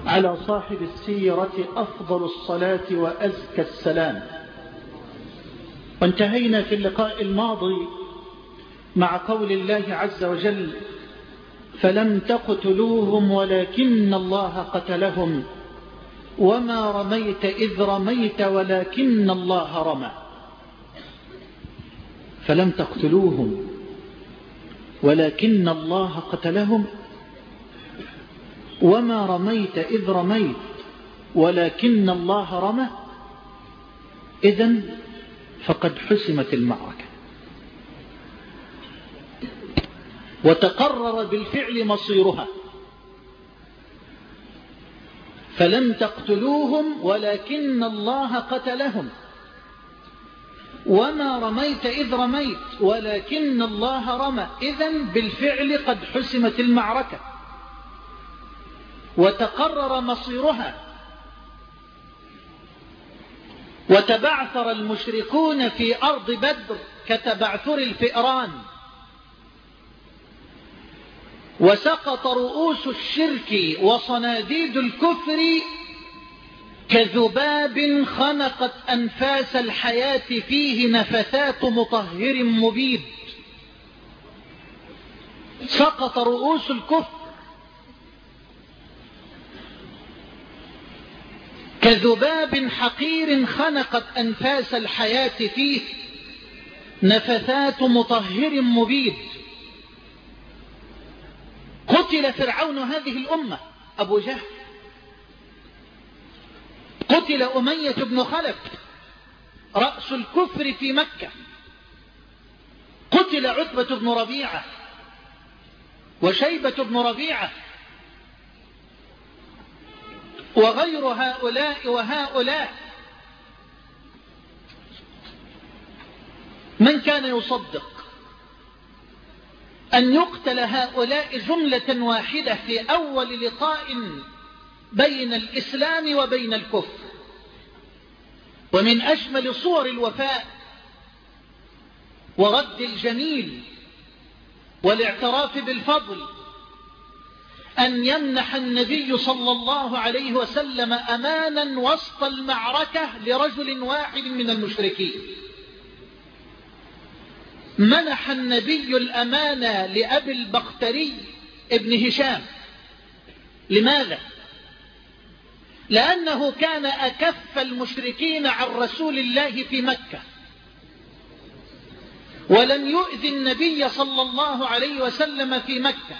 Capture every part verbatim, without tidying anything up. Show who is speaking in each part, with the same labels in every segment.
Speaker 1: على صاحب السيرة أفضل الصلاة وأزكى السلام. وانتهينا في اللقاء الماضي مع قول الله عز وجل: فلم تقتلوهم ولكن الله قتلهم وما رميت إذ رميت ولكن الله رمى. فلم تقتلوهم ولكن الله قتلهم وما رميت إذ رميت ولكن الله رمى. إذن فقد حسمت المعركة وتقرر بالفعل مصيرها. فلم تقتلوهم ولكن الله قتلهم وما رميت إذ رميت ولكن الله رمى. إذن بالفعل قد حسمت المعركة وتقرر مصيرها. وتبعثر المشركون في أرض بدر كتبعثر الفئران، وسقط رؤوس الشرك وصناديد الكفر كذباب خنقت أنفاس الحياة فيه نفثات مطهر مبيد. سقط رؤوس الكفر كذباب حقير خنقت أنفاس الحياة فيه نفثات مطهر مبيد. قتل فرعون هذه الأمة أبو جهل، قتل أمية بن خلف رأس الكفر في مكة، قتل عتبة بن ربيعة وشيبة بن ربيعة وغير هؤلاء وهؤلاء. من كان يصدق أن يقتل هؤلاء جملة واحدة في أول لقاء بين الإسلام وبين الكفر؟ ومن أجمل صور الوفاء ورد الجميل والاعتراف بالفضل أن يمنح النبي صلى الله عليه وسلم أمانا وسط المعركة لرجل واحد من المشركين. منح النبي الأمانة لأبي البختري ابن هشام. لماذا؟ لأنه كان أكف المشركين عن رسول الله في مكة، ولم يؤذي النبي صلى الله عليه وسلم في مكة،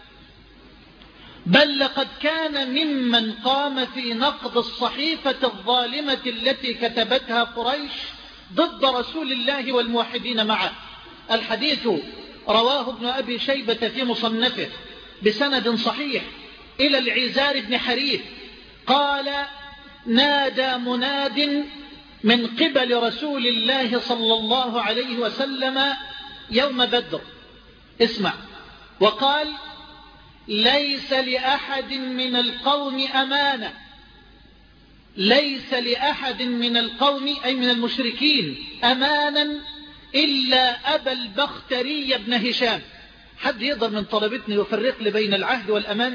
Speaker 1: بل لقد كان ممن قام في نقض الصحيفة الظالمة التي كتبتها قريش ضد رسول الله والموحدين معه. الحديث رواه ابن أبي شيبة في مصنفه بسند صحيح إلى العزار بن حريث قال: نادى مناد من قبل رسول الله صلى الله عليه وسلم يوم بدر، اسمع، وقال: ليس لأحد من القوم أمانة، ليس لأحد من القوم أي من المشركين أمانا إلا أبا البختري بن هشام. حد يقدر من طلبتني يفرق لي بين العهد والأمان؟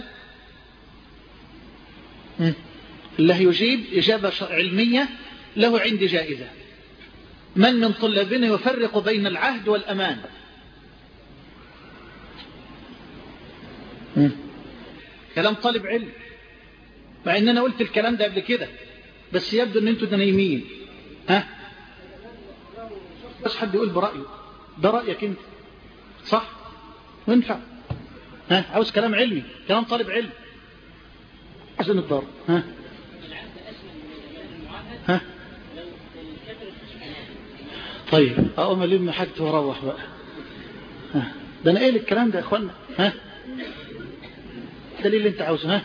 Speaker 1: الله يجيب إجابة علمية له عندي جائزة. من من طلابنا يفرق بين العهد والأمان؟ كلام طالب علم، مع ان انا قلت الكلام ده قبل كده، بس يبدو ان انتوا نايمين. ها بس حد يقول برأيه، ده رأيك انت صح وينفع. ها عاوز كلام علمي، كلام طالب علم عشان الضرب. ها ها طيب اقوم الم حاجتي واروح بقى. ها ده انا قايل الكلام ده يا اخوانا. ها الدليل اللي انت عاوزه. ها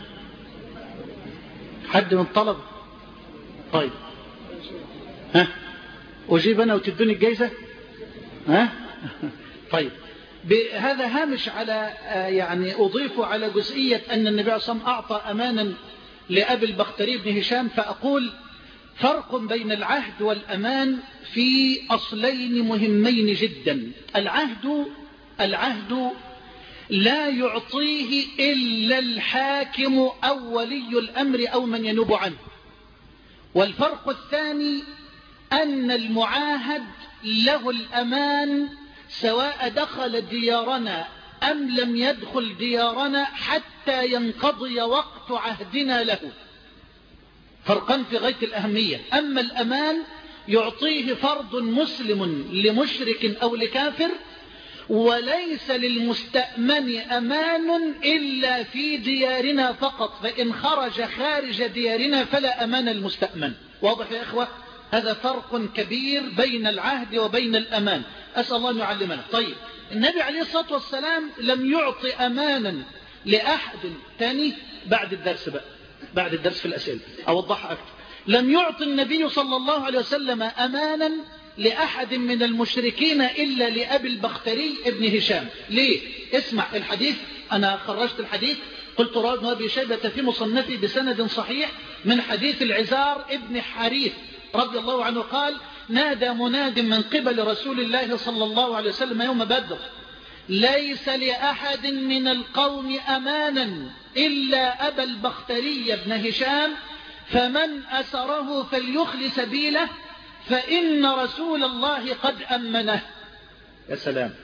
Speaker 1: حد من طلب؟ طيب ها اجيب انا وتدوني الجايزة. ها طيب بهذا هامش على يعني اضيف على جزئية ان النبي صلى الله عليه وسلم اعطى امانا لابي البختري بن هشام، فاقول فرق بين العهد والأمان في أصلين مهمين جدا. العهد العهد لا يعطيه إلا الحاكم أو ولي الأمر أو من ينوب عنه. والفرق الثاني أن المعاهد له الأمان سواء دخل ديارنا أم لم يدخل ديارنا حتى ينقضي وقت عهدنا له. فرقا في غاية الأهمية. أما الأمان يعطيه فرد مسلم لمشرك أو لكافر، وليس للمستأمن أمان إلا في ديارنا فقط، فإن خرج خارج ديارنا فلا أمان المستأمن. واضح يا إخوة؟ هذا فرق كبير بين العهد وبين الأمان. أسأل الله أن يعلمنا. طيب، النبي عليه الصلاة والسلام لم يعطي أمانا لأحد تاني بعد الدرس بقى، بعد الدرس في الأسئلة أوضحها أكثر. لم يعطي النبي صلى الله عليه وسلم أمانا لأحد من المشركين إلا لأبي البختري ابن هشام. ليه؟ اسمع الحديث، أنا خرجت الحديث، قلت رواه ابن أبي شيبة في مصنفه بسند صحيح من حديث العزار ابن حريث رضي الله عنه قال: نادى مناد من قبل رسول الله صلى الله عليه وسلم يوم بدر: ليس لأحد من القوم أمانا إلا أبا البختري بن هشام، فمن أسره فليخل سبيله فإن رسول الله قد أمنه. يا سلام،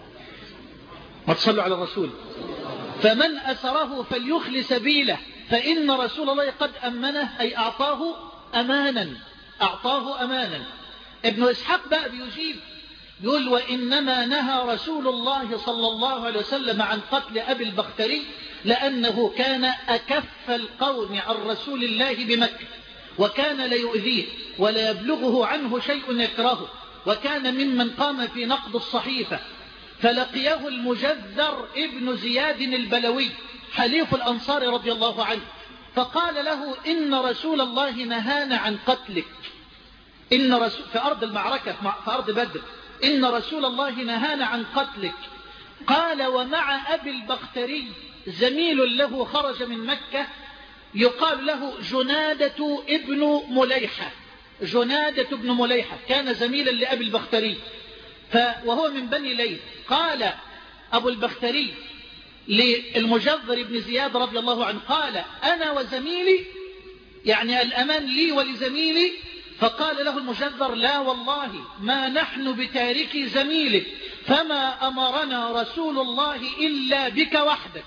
Speaker 1: ما تصلوا على الرسول. فمن أسره فليخل سبيله فإن رسول الله قد أمنه، أي أعطاه أمانا، أعطاه أمانا. ابن إسحاق بقى بيجيب يقول: وإنما نهى رسول الله صلى الله عليه وسلم عن قتل أبي البختري لأنه كان أكف القوم عن رسول الله بمكة، وكان ليؤذيه ولا يبلغه عنه شيء يكرهه، وكان ممن قام في نقض الصحيفة. فلقيه المجذر ابن زياد البلوي حليف الأنصار رضي الله عنه، فقال له: إن رسول الله نهانا عن قتلك، إن رسول في أرض المعركة في أرض بدر، إن رسول الله نهانا عن قتلك. قال: ومع أبي البختري زميل له خرج من مكة يقال له جنادة ابن مليحة، جنادة ابن مليحة كان زميلا لأبي البختري وهو من بني ليث. قال أبو البختري للمجذر ابن زياد رضي الله عنه: قال: أنا وزميلي، يعني الأمان لي ولزميلي. فقال له المجذر: لا والله ما نحن بتاركي زميلك، فما أمرنا رسول الله إلا بك وحدك.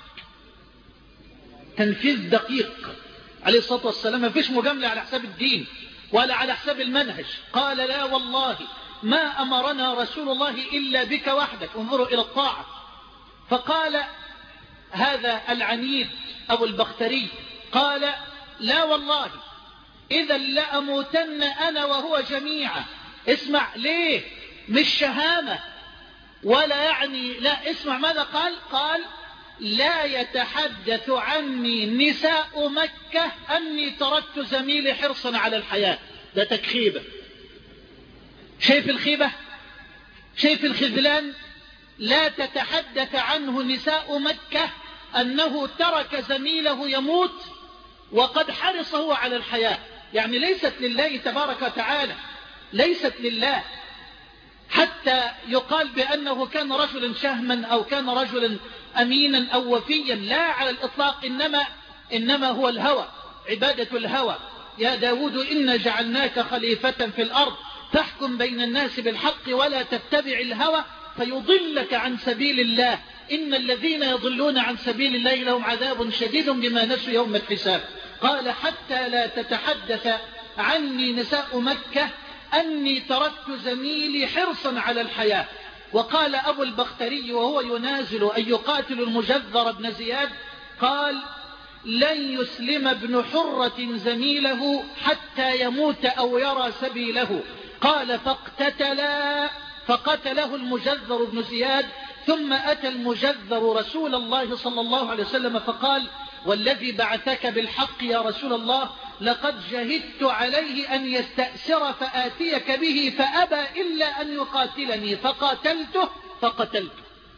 Speaker 1: تنفيذ دقيق عليه الصلاة والسلام، ما فيش مجاملة على حساب الدين ولا على حساب المنهج. قال: لا والله ما أمرنا رسول الله إلا بك وحدك، انظروا إلى الطاعة. فقال هذا العنيد أبو البختري: قال: لا والله إذا لأموتن أنا وهو جميعا. اسمع، ليه؟ مش شهامة ولا يعني، لا، اسمع ماذا قال. قال: لا يتحدث عني نساء مكة أني تركت زميلي حرصا على الحياة. ده تكخيبة. شايف الخيبة؟ شايف الخذلان؟ لا تتحدث عنه نساء مكة أنه ترك زميله يموت وقد حرصه على الحياة. يعني ليست لله تبارك وتعالى، ليست لله حتى يقال بأنه كان رجلا شهما أو كان رجلا أمينا أو وفيا، لا على الإطلاق. إنما, إنما هو الهوى، عبادة الهوى. يا داود إنا جعلناك خليفة في الأرض تحكم بين الناس بالحق ولا تتبع الهوى فيضلك عن سبيل الله، إن الذين يضلون عن سبيل الله لهم عذاب شديد بما نسوا يوم الحساب. قال: حتى لا تتحدث عني نساء مكة أني تركت زميلي حرصا على الحياة. وقال أبو البختري وهو ينازل أن يقاتل المجذر بن زياد: قال: لن يسلم ابن حرة زميله حتى يموت أو يرى سبيله. قال: فاقتتلا، فقتله المجذر بن زياد. ثم أتى المجذر رسول الله صلى الله عليه وسلم فقال: والذي بعثك بالحق يا رسول الله، لقد جهدت عليه أن يستأسر فآتيك به فأبى إلا أن يقاتلني فقاتلته فقتلته،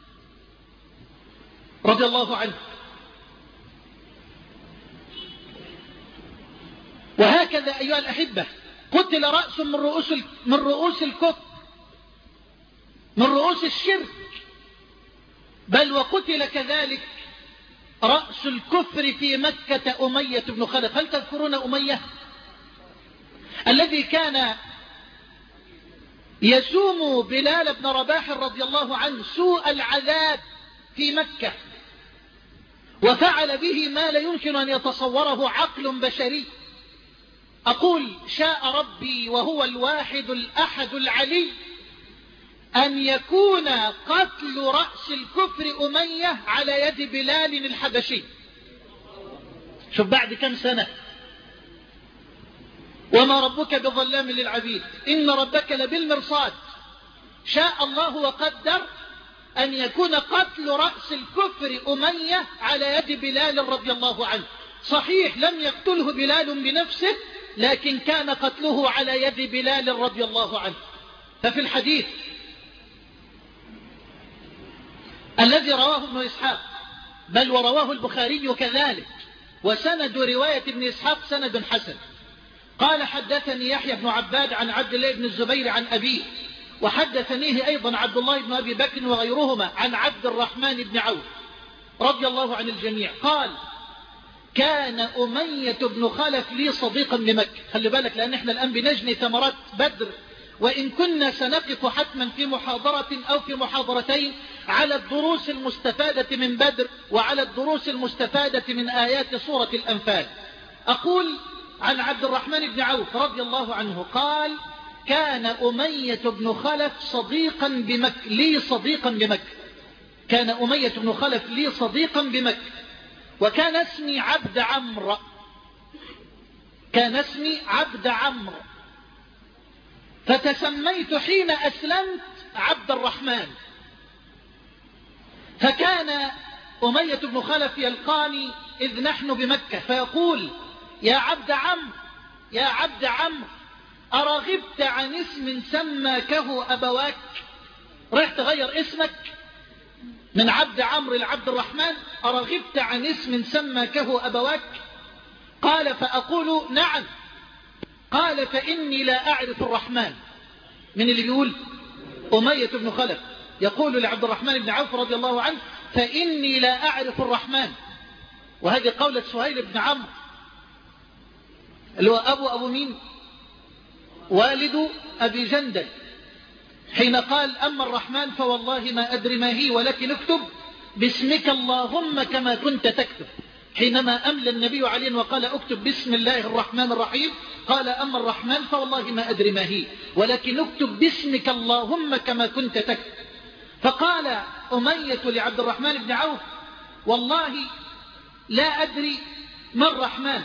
Speaker 1: رضي الله عنه. وهكذا أيها الأحبة قتل رأس من رؤوس من رؤوس الكفر، من رؤوس الشرك، بل وقتل كذلك رأس الكفر في مكة أمية بن خلف. هل تذكرون أمية الذي كان يسوم بلال بن رباح رضي الله عنه سوء العذاب في مكة، وفعل به ما لا يمكن أن يتصوره عقل بشري؟ أقول شاء ربي وهو الواحد الأحد العلي أن يكون قتل رأس الكفر أمية على يد بلال الحبشي. شوف بعد كم سنة. وما ربك بظلام للعبيد، إن ربك لبالمرصاد. شاء الله وقدر أن يكون قتل رأس الكفر أمية على يد بلال رضي الله عنه. صحيح لم يقتله بلال بنفسه، لكن كان قتله على يد بلال رضي الله عنه. ففي الحديث الذي رواه ابن إسحاق، بل ورواه البخاري كذلك، وسند رواية ابن إسحاق سند حسن، قال حدثني يحيى بن عباد عن عبد الله بن الزبير عن أبيه، وحدثنيه أيضا عبد الله بن أبي بكر وغيرهما عن عبد الرحمن بن عوف رضي الله عن الجميع قال كان أمية بن خلف لي صديقا بمكة. خلي بالك، لأن احنا الآن بنجني ثمرات بدر، وإن كنا سنقف حتما في محاضرة أو في محاضرتين على الدروس المستفادة من بدر وعلى الدروس المستفادة من آيات سورة الأنفال. أقول عن عبد الرحمن بن عوف رضي الله عنه قال كان أمية بن خلف صديقا بمكة لي صديقا بمكة كان أمية بن خلف لي صديقا بمكة، وكان اسمي عبد عمرو كان اسمي عبد عمرو فتسميت حين أسلمت عبد الرحمن. فكان أمية بن خلف يلقاني إذ نحن بمكة فيقول يا عبد عمرو يا عبد عمرو أرغبت عن اسم سماكه أبواك؟ رحت غير اسمك من عبد عمرو لعبد الرحمن؟ أرغبت عن اسم سماكه أبواك؟ قال فأقول نعم. قال فإني لا أعرف الرحمن. من اللي بيقول؟ أمية بن خلف يقول لعبد الرحمن بن عوف رضي الله عنه فإني لا أعرف الرحمن. وهذه قولة سهيل بن عمرو اللي هو أبو أبو مين؟ والد أبي جندل، حين قال أما الرحمن فوالله ما أدري ما هي ولكن اكتب باسمك اللهم كما كنت تكتب. حينما أملى النبي عليه وقال اكتب بسم الله الرحمن الرحيم قال أما الرحمن فوالله ما أدري ما هي ولكن اكتب باسمك اللهم كما كنت تكتب. فقال أمية لعبد الرحمن بن عوف والله لا أدري ما الرحمن.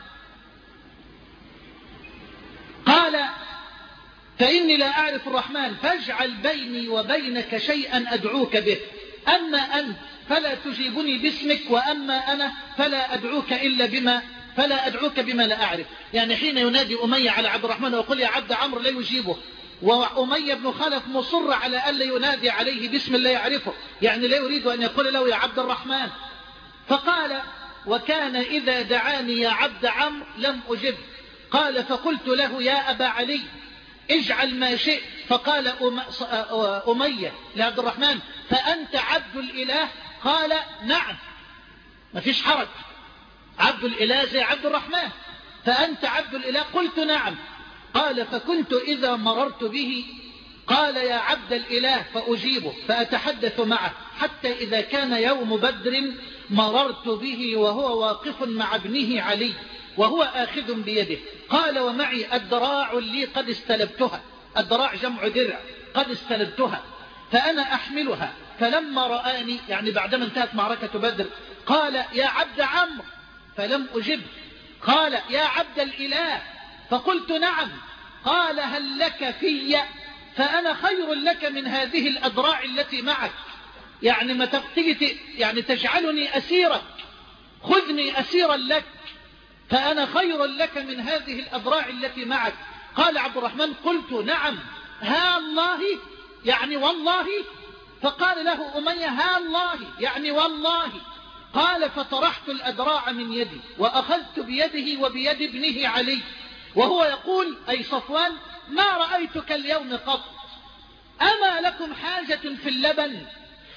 Speaker 1: قال فإني لا أعرف الرحمن فاجعل بيني وبينك شيئا أدعوك به، أما أنت فلا تجيبني باسمك وأما أنا فلا أدعوك إلا بما فلا أدعوك بما لا أعرف. يعني حين ينادي أمية على عبد الرحمن ويقول يا عبد عمرو لا يجيبه، وأمية بن خلف مصر على أن لا ينادي عليه باسم لا يعرفه، يعني لا يريد أن يقول له يا عبد الرحمن. فقال وكان إذا دعاني يا عبد عمرو لم أجب. قال فقلت له يا أبا علي اجعل ما شئت. فقال أمية لعبد الرحمن فأنت عبد الإله؟ قال نعم. ما فيش حرج، عبد الإله زي عبد الرحمن. فأنت عبد الإله؟ قلت نعم. قال فكنت إذا مررت به قال يا عبد الإله فأجيبه فأتحدث معه حتى إذا كان يوم بدر مررت به وهو واقف مع ابنه علي وهو آخذ بيده. قال ومعي الدراع لي قد استلبتها، الدراع جمع درع، قد استلبتها فأنا أحملها. فلما رآني يعني بعدما انتهت معركة بدر قال يا عبد عمرو فلم أجب. قال يا عبد الإله فقلت نعم. قال هل لك في فأنا خير لك من هذه الأدراع التي معك، يعني ما تقتلت يعني تجعلني أسيرك، خذني أسيرا لك فأنا خير لك من هذه الأدراع التي معك. قال عبد الرحمن قلت نعم. ها الله يعني والله. فقال له أمية ها الله يعني والله. قال فطرحت الأدراع من يدي وأخذت بيده وبيد ابنه علي وهو يقول أي صفوان ما رأيتك اليوم قط، أما لكم حاجة في اللبن؟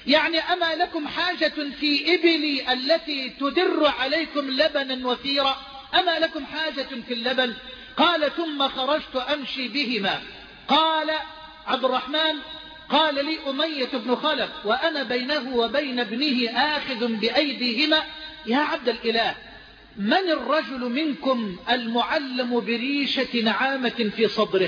Speaker 1: يعني أما لكم حاجة في إبلي التي تدر عليكم لبنا وثيرا؟ أما لكم حاجة في اللبن؟ قال ثم خرجت أمشي بهما. قال عبد الرحمن قال لي أمية بن خلف وأنا بينه وبين ابنه آخذ بأيديهما يا عبد الإله من الرجل منكم المعلم بريشة نعامة في صدره؟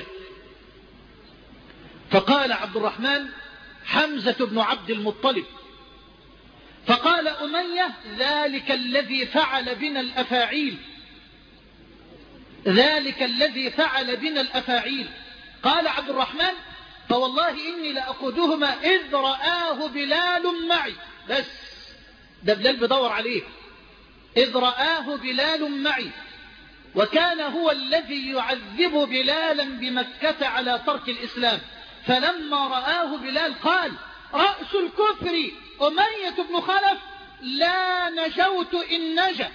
Speaker 1: فقال عبد الرحمن حمزة بن عبد المطلب. فقال أمية ذلك الذي فعل بنا الأفاعيل ذلك الذي فعل بنا الأفاعيل. قال عبد الرحمن فوالله إني لأقودهما إذ رآه بلال معي. بس ده بلال بدور عليه. إذ رآه بلال معي وكان هو الذي يعذب بلالا بمكة على ترك الإسلام. فلما رآه بلال قال رأس الكفر أمية بن خلف لا نجوت إن نجا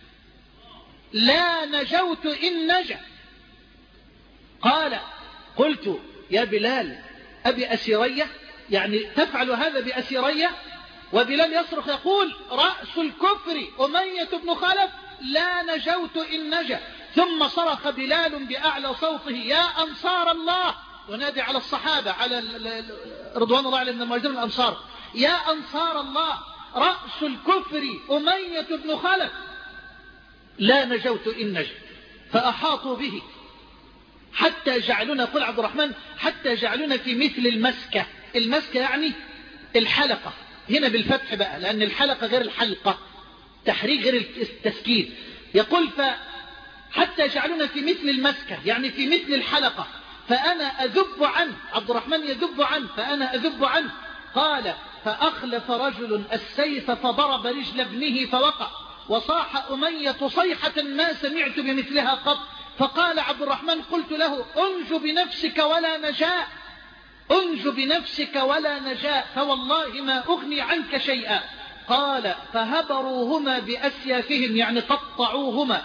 Speaker 1: لا نجوت إن نجا. قال قلت يا بلال أبي أسيرية يعني تفعل هذا بأسيرية؟ وبلال يصرخ يقول رأس الكفر أمية بن خلف لا نجوت إن نجا. ثم صرخ بلال بأعلى صوته يا أنصار الله ونادي على الصحابة على رضوان الله عليهم المهاجرين الأنصار يا أنصار الله رأس الكفر أمية بن خلف لا نجوت إن نجا. فأحاطوا به حتى جعلنا قل عبد الرحمن حتى جعلنا في مثل المسكة. المسكة يعني الحلقة هنا بالفتح بقى لأن الحلقة غير الحلقة تحريك غير التسكين. يقول فحتى جعلنا في مثل المسكة يعني في مثل الحلقة فأنا أذب عنه. عبد الرحمن يذب عنه فأنا أذب عنه. قال فأخلف رجل السيف فضرب رجل ابنه فوقع وصاح أمية صيحة ما سمعت بمثلها قط. فقال عبد الرحمن قلت له أنج بنفسك ولا نجاء أنج بنفسك ولا نجاء فوالله ما أغني عنك شيئا. قال فهبروهما بأسيافهم يعني قطعوهما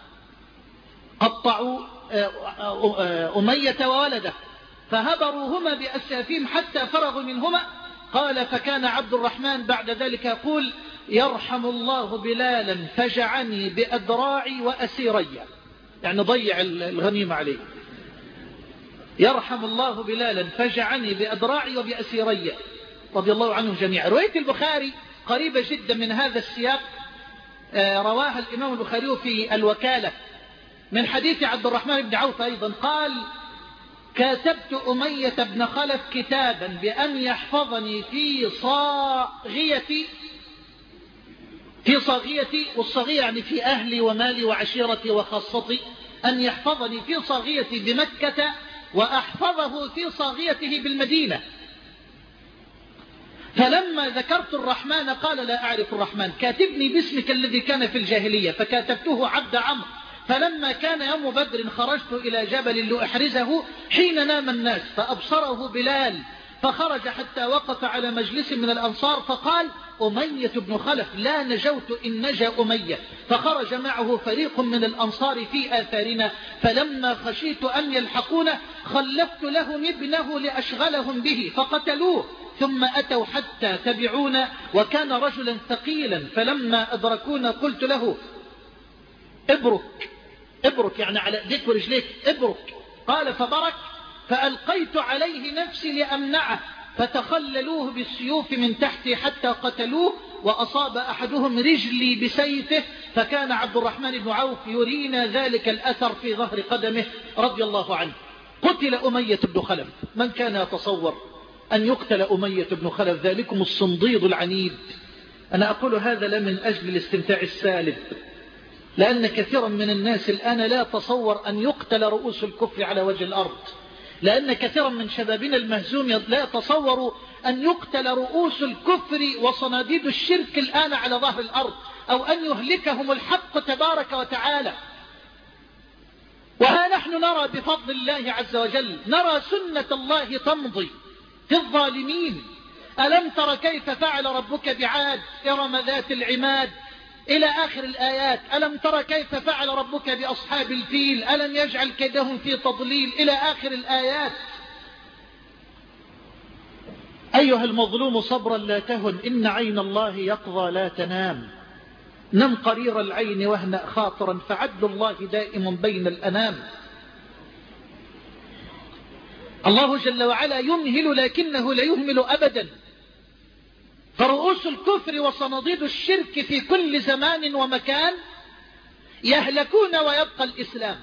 Speaker 1: قطعوا أمية وولده فهبروهما بأسيافهم حتى فرغوا منهما. قال فكان عبد الرحمن بعد ذلك يقول يرحم الله بلالا فجعني بأدراعي وأسيري يعني ضيع الغنيمة عليه. يرحم الله بلالا فجعني بأدراعي وبأسيري رضي الله عنهم جميعا. رواية البخاري قريبة جدا من هذا السياق رواها الإمام البخاري في الوكالة من حديث عبد الرحمن بن عوف أيضا قال كاتبت أمية بن خلف كتابا بأن يحفظني في صاغيتي في صاغيتي والصاغية يعني في أهلي ومالي وعشيرتي وخاصتي أن يحفظني في صاغيتي بمكة وأحفظه في صاغيته بالمدينة. فلما ذكرت الرحمن قال لا أعرف الرحمن كاتبني باسمك الذي كان في الجاهلية فكاتبته عبد عمرو. فلما كان يوم بدر خرجت إلى جبل لأحرزه حين نام الناس فأبصره بلال فخرج حتى وقف على مجلس من الأنصار فقال أمية بن خلف لا نجوت إن نجا أمية. فخرج معه فريق من الأنصار في آثارنا فلما خشيت أن يلحقونه خلفت لهم ابنه لأشغلهم به فقتلوه ثم أتوا حتى تبعونا وكان رجلا ثقيلا فلما أدركونا قلت له ابرك ابرك يعني على ايديك ورجليك ابرك. قال فبرك فألقيت عليه نفسي لأمنعه فتخللوه بالسيوف من تحتي حتى قتلوه وأصاب أحدهم رجلي بسيفه فكان عبد الرحمن بن عوف يرينا ذلك الأثر في ظهر قدمه رضي الله عنه. قتل أمية بن خلف. من كان يتصور أن يقتل أمية بن خلف ذلكم الصنديد العنيد. أنا أقول هذا لا من أجل الاستمتاع السالب لأن كثيرا من الناس الآن لا تصور أن يقتل رؤوس الكفر على وجه الأرض لأن كثيرا من شبابنا المهزوم لا يتصوروا أن يقتل رؤوس الكفر وصناديد الشرك الآن على ظهر الأرض أو أن يهلكهم الحق تبارك وتعالى. وها نحن نرى بفضل الله عز وجل نرى سنة الله تمضي في الظالمين. ألم تر كيف فعل ربك بعاد إرم ذات العماد إلى آخر الآيات. ألم تر كيف فعل ربك بأصحاب الفيل ألم يجعل كيدهم في تضليل إلى آخر الآيات. أيها المظلوم صبرا لا تهن، إن عين الله يقظى لا تنام. نم قرير العين واهنأ خاطرا، فعدل الله دائم بين الأنام. الله جل وعلا يمهل لكنه لا يهمل أبدا، فرؤوس الكفر وصناديد الشرك في كل زمان ومكان يهلكون ويبقى الإسلام،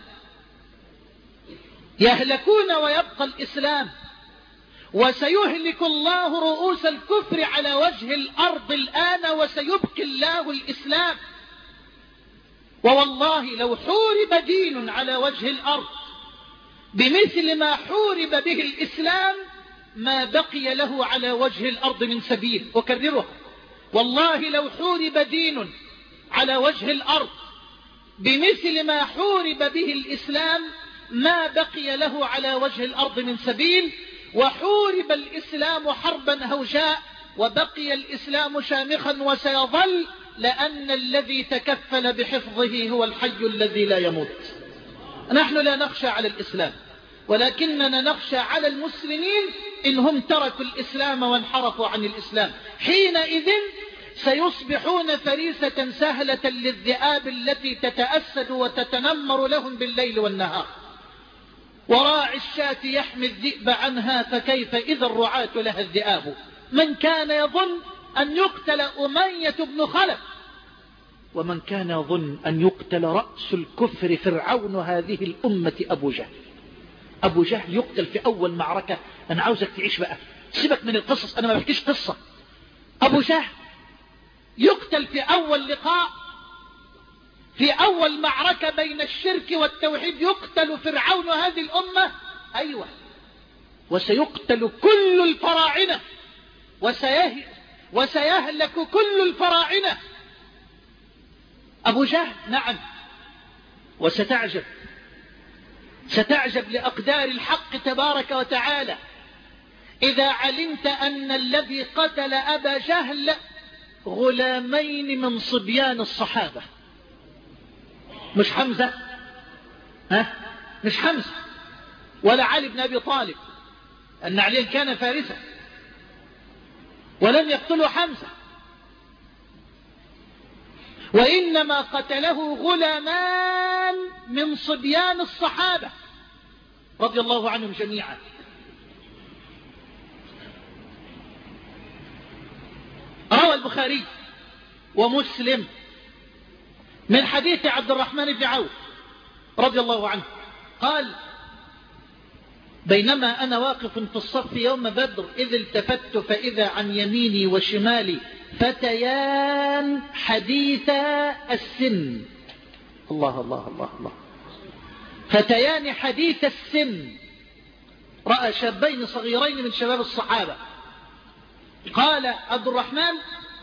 Speaker 1: يهلكون ويبقى الإسلام. وسيهلك الله رؤوس الكفر على وجه الأرض الآن، وسيبقي الله الإسلام. ووالله لو حورب دين على وجه الأرض بمثل ما حورب به الإسلام ما بقي له على وجه الأرض من سبيل. أكررها، والله لو حورب دين على وجه الأرض بمثل ما حورب به الإسلام ما بقي له على وجه الأرض من سبيل. وحورب الإسلام حربا هوجاء وبقي الإسلام شامخا وسيظل، لأن الذي تكفل بحفظه هو الحي الذي لا يموت. نحن لا نخشى على الإسلام، ولكننا نخشى على المسلمين إن هم تركوا الإسلام وانحرفوا عن الإسلام. حينئذ سيصبحون فريسة سهلة للذئاب التي تتأسد وتتنمر لهم بالليل والنهار. وراعي الشاة يحمي الذئب عنها، فكيف إذا الرعاة لها الذئاب. من كان يظن أن يقتل أمية بن خلف، ومن كان يظن أن يقتل رأس الكفر فرعون هذه الأمة أبو جهل. أبو جهل يقتل في أول معركة. أنا عاوزك تعيش بقى، سيبك من القصص، أنا ما بحكيش قصة. أبو جهل يقتل في أول لقاء، في أول معركة بين الشرك والتوحيد يقتل فرعون هذه الأمة. أيوة، وسيقتل كل الفراعنة، وسيه... وسيهلك كل الفراعنة. أبو جهل، نعم. وستعجب، ستعجب لأقدار الحق تبارك وتعالى إذا علمت أن الذي قتل أبا جهل غلامين من صبيان الصحابة. مش حمزة، ها؟ مش حمزة ولا علي بن أبي طالب، أن علي كان فارسا ولم يقتله حمزة، وإنما قتله غلامان من صبيان الصحابة رضي الله عنهم جميعا. روى البخاري ومسلم من حديث عبد الرحمن بن عوف رضي الله عنه قال: بينما أنا واقف في الصف يوم بدر إذ التفت فإذا عن يميني وشمالي فتيان حديثا السن. الله الله الله الله. فتيان حديث السن، رأى شابين صغيرين من شباب الصحابة. قال عبد الرحمن: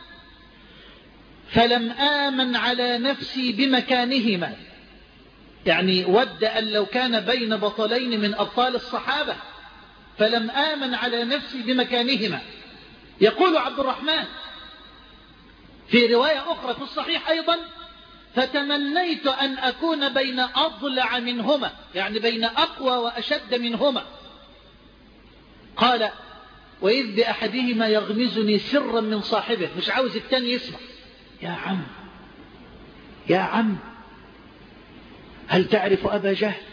Speaker 1: فلم آمن على نفسي بمكانهما، يعني ود أن لو كان بين بطلين من أبطال الصحابة، فلم آمن على نفسي بمكانهما. يقول عبد الرحمن في رواية أخرى في الصحيح أيضا: فتمنيت أن أكون بين أضلع منهما، يعني بين أقوى وأشد منهما. قال: وإذ بأحدهما يغمزني سرا من صاحبه، مش عاوز التاني يسمع. يا عم يا عم هل تعرف أبا جهل؟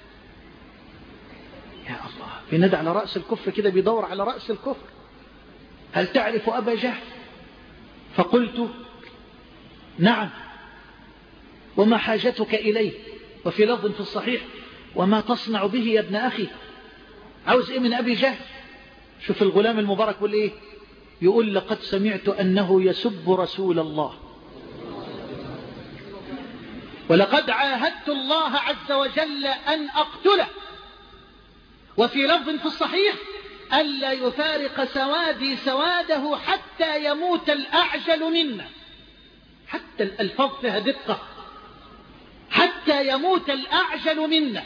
Speaker 1: يا الله، بينادى على رأس الكفر كده، بيدور على رأس الكفر. هل تعرف أبا جهل؟ فقلت: نعم. وما حاجتك إليه؟ وفي لفظ في الصحيح: وما تصنع به يا ابن أخي؟ عاوز إيه من أبي جهل؟ شوف الغلام المبارك يقول إيه؟ يقول: لقد سمعت أنه يسب رسول الله، ولقد عاهدت الله عز وجل أن أقتله. وفي لفظ في الصحيح: ألا يفارق سوادي سواده حتى يموت الأعجل منا. حتى الألفاظ فيها دقة، حتى يموت الأعجل منا.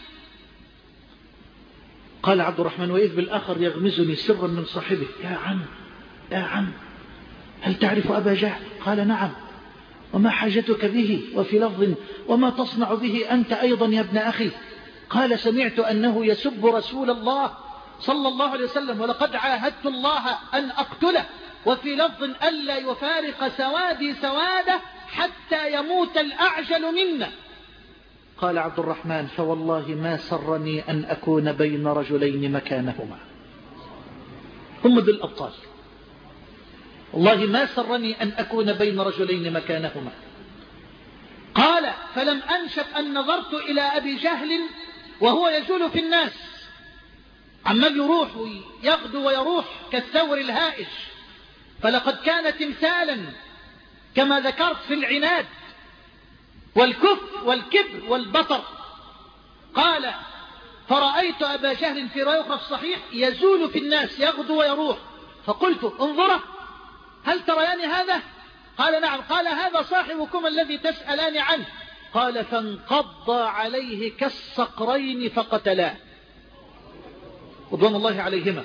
Speaker 1: قال عبد الرحمن: وإذ بالآخر يغمزني سرا من صاحبه. يا عم يا عم هل تعرف أبا جهل؟ قال: نعم. وما حاجتك به؟ وفي لفظ: وما تصنع به أنت أيضا يا ابن أخي؟ قال: سمعت أنه يسب رسول الله، صلى الله عليه وسلم: ولقد عاهدت الله أن أقتله، وفي لفظ: ألا يفارق سوادي سواده حتى يموت الأعجل منا. قال عبد الرحمن: فوالله ما سرني أن أكون بين رجلين مكانهما. هم ذو الأبطال. والله ما سرني أن أكون بين رجلين مكانهما. قال: فلم أنشب أن نظرت إلى أبي جهل وهو يجول في الناس، عمال يروح ويغدو ويروح كالثور الهائج، فلقد كان تمثالا كما ذكرت في العناد والكفر والكبر والبطر. قال: فرأيت أبا جهل في رواية الصحيح يزول في الناس يغدو ويروح، فقلت: انظره، هل تريان هذا؟ قال: نعم. قال: هذا صاحبكم الذي تسألان عنه. قال: فانقض عليه كالصقرين فقتلاه رضوان الله عليهما،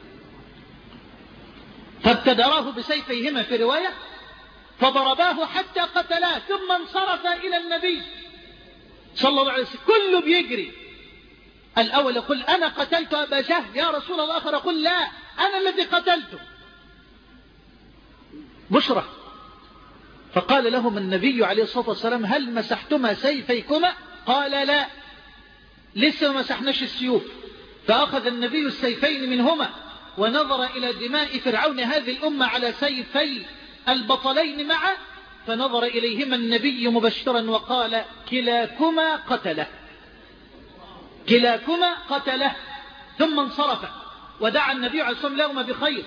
Speaker 1: فابتدراه بسيفيهما في رواية، فضرباه حتى قتلاه، ثم انصرف إلى النبي صلى الله عليه وسلم. كله بيجري، الأول يقول: أنا قتلت أبا جهل يا رسول الله، آخر يقول: لا، أنا الذي قتلته. بشرى. فقال لهم النبي عليه الصلاة والسلام: هل مسحتما سيفيكما؟ قال: لا، لسه ما مسحناش السيوف. فأخذ النبي السيفين منهما ونظر إلى دماء فرعون هذه الأمة على سيفي البطلين معا، فنظر إليهما النبي مبشرا وقال: كلاكما قتله، كلاكما قتله. ثم انصرف ودعا النبي عليه الصلاة والسلام لهما بخير.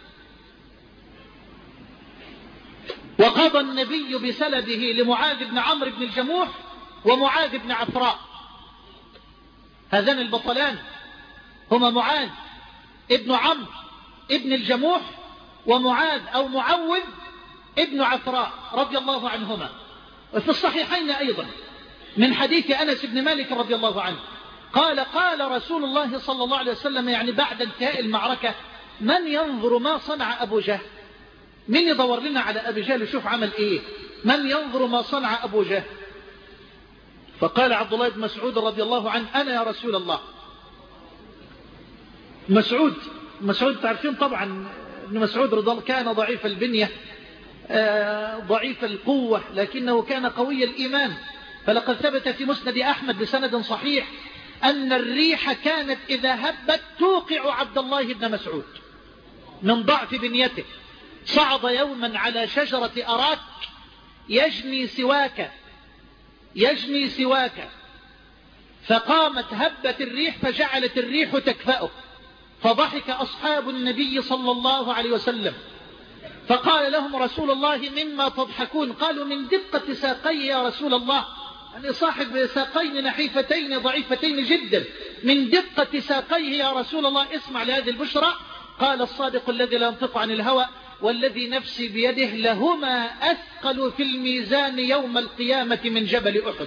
Speaker 1: وقضى النبي بسلبه لمعاذ بن عمرو بن الجموح ومعاذ بن عفراء. هذان البطلان هما معاذ ابن عمرو ابن الجموح ومعاذ أو معوذ ابن عفراء رضي الله عنهما. وفي الصحيحين أيضا من حديث أنس بن مالك رضي الله عنه قال: قال رسول الله صلى الله عليه وسلم، يعني بعد انتهاء المعركة: من ينظر ما صنع أبو جهل؟ من يدور لنا على أبي جهل يشوف عمل إيه؟ من ينظر ما صنع أبو جهل؟ فقال عبد الله بن مسعود رضي الله عنه: أنا يا رسول الله. مسعود مسعود تعرفين طبعا ابن مسعود رضي الله كان ضعيف البنية ضعيف القوة، لكنه كان قوي الإيمان. فلقد ثبت في مسند أحمد بسند صحيح أن الريح كانت إذا هبت توقع عبد الله بن مسعود من ضعف بنيته. صعد يوما على شجرة أراك يجني سواك يجني سواك فقامت هبت الريح فجعلت الريح تكفأه، فضحك أصحاب النبي صلى الله عليه وسلم، فقال لهم رسول الله: مما تضحكون؟ قالوا: من دقة ساقيه يا رسول الله، يعني صاحب ساقين نحيفتين ضعيفتين جدا، من دقة ساقيه يا رسول الله. اسمع لهذه البشرى. قال: الصادق الذي لا ينطق عن الهوى والذي نفسي بيده لهما أثقل في الميزان يوم القيامة من جبل أحد.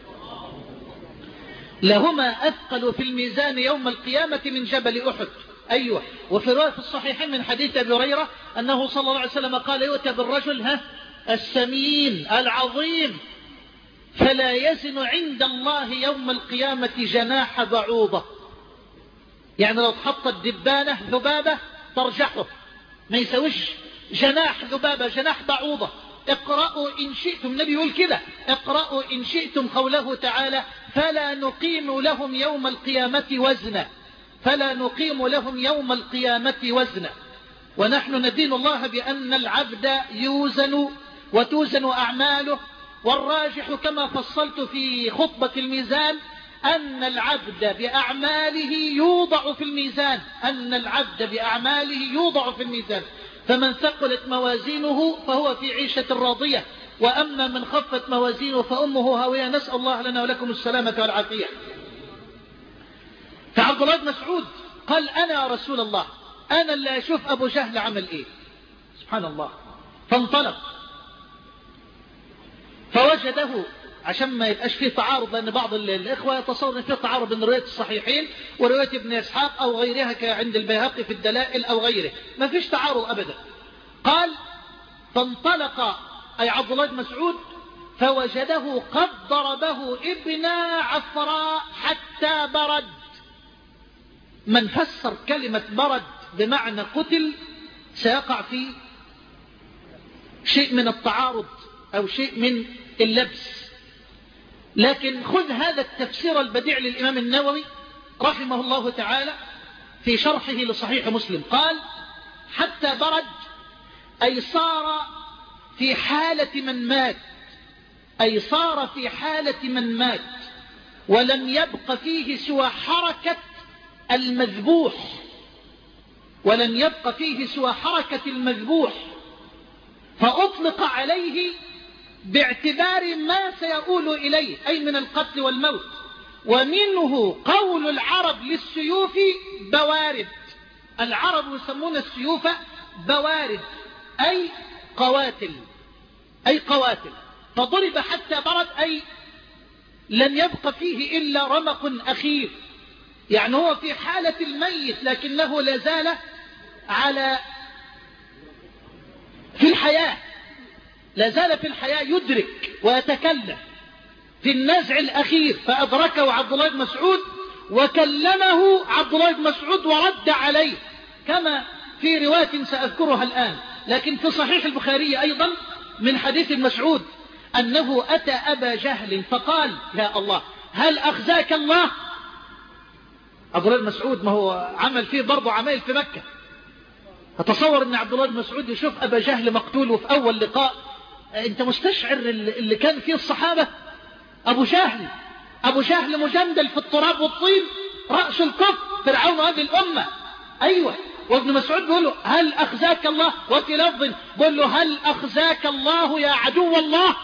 Speaker 1: لهما أثقل في الميزان يوم القيامة من جبل أحد. أيوة. وفي رواية في الصحيحين من حديث أبي هريرة أنه صلى الله عليه وسلم قال: يؤتى بالرجل ها السمين العظيم فلا يزن عند الله يوم القيامة جناح بعوضة، يعني لو تحطت دبانة ذبابة ترجحه، ما يسويش جناح ذبابة، جناح بعوضة. اقرأوا إن شئتم، النبي يقول كده: اقرأوا إن شئتم قوله تعالى: فلا نقيم لهم يوم القيامة وزنا، فلا نقيم لهم يوم القيامة وزنا. ونحن ندين الله بأن العبد يوزن وتوزن أعماله، والراجح كما فصلت في خطبة الميزان أن العبد بأعماله يوضع في الميزان، أن العبد بأعماله يوضع في الميزان، فمن ثقلت موازينه فهو في عيشة راضية، وأما من خفت موازينه فأمه هاوية. نسأل الله لنا ولكم السلامة والعافية. فعبد الله بن مسعود قال: أنا يا رسول الله، أنا اللي أشوف أبو جهل عمل إيه. سبحان الله. فانطلق فوجده، عشان ما يبقاش فيه تعارض، لأن بعض الإخوة يتصور أن فيه تعارض بين رواية الصحيحين ورواية ابن إسحاق أو غيرها كعند البيهقي في الدلائل أو غيره، ما فيش تعارض أبدا. قال: فانطلق أي عبد الله بن مسعود فوجده قد ضربه ابن عفراء حتى برد. من فسر كلمة برد بمعنى قتل سيقع في شيء من التعارض أو شيء من اللبس. لكن خذ هذا التفسير البديع للإمام النووي رحمه الله تعالى في شرحه لصحيح مسلم، قال حتى برد أي صار في حالة من مات، أي صار في حالة من مات ولم يبق فيه سوى حركة المذبوح، ولم يبق فيه سوى حركة المذبوح، فأطلق عليه باعتبار ما سيقول إليه أي من القتل والموت. ومنه قول العرب للسيوف بوارد، العرب يسمون السيوف بوارد أي قواتل، أي قواتل. فضرب حتى برد أي لم يبق فيه إلا رمق أخير، يعني هو في حالة الميت لكنه لازال على في الحياة، لازال في الحياة يدرك ويتكلم في النزع الأخير، فأدركه عبد الله بن مسعود وكلمه عبد الله بن مسعود ورد عليه، كما في رواية سأذكرها الآن. لكن في صحيح البخاري أيضا من حديث مسعود أنه أتى أبا جهل فقال يا الله هل أخزاك الله. عبد الله بن مسعود ما هو عمل فيه برضه عمل في مكة، أتصور أن عبد الله بن مسعود يشوف أبا جهل مقتول وفي أول لقاء، أنت مستشعر اللي كان فيه الصحابة. أبو جهل أبو جهل مجندل في التراب والطين، رأس الكفر، فرعون هذه الأمة. أيوة، وابن مسعود بيقول له هل أخزاك الله، وفي لفظ بيقول له هل أخزاك الله يا عدو الله.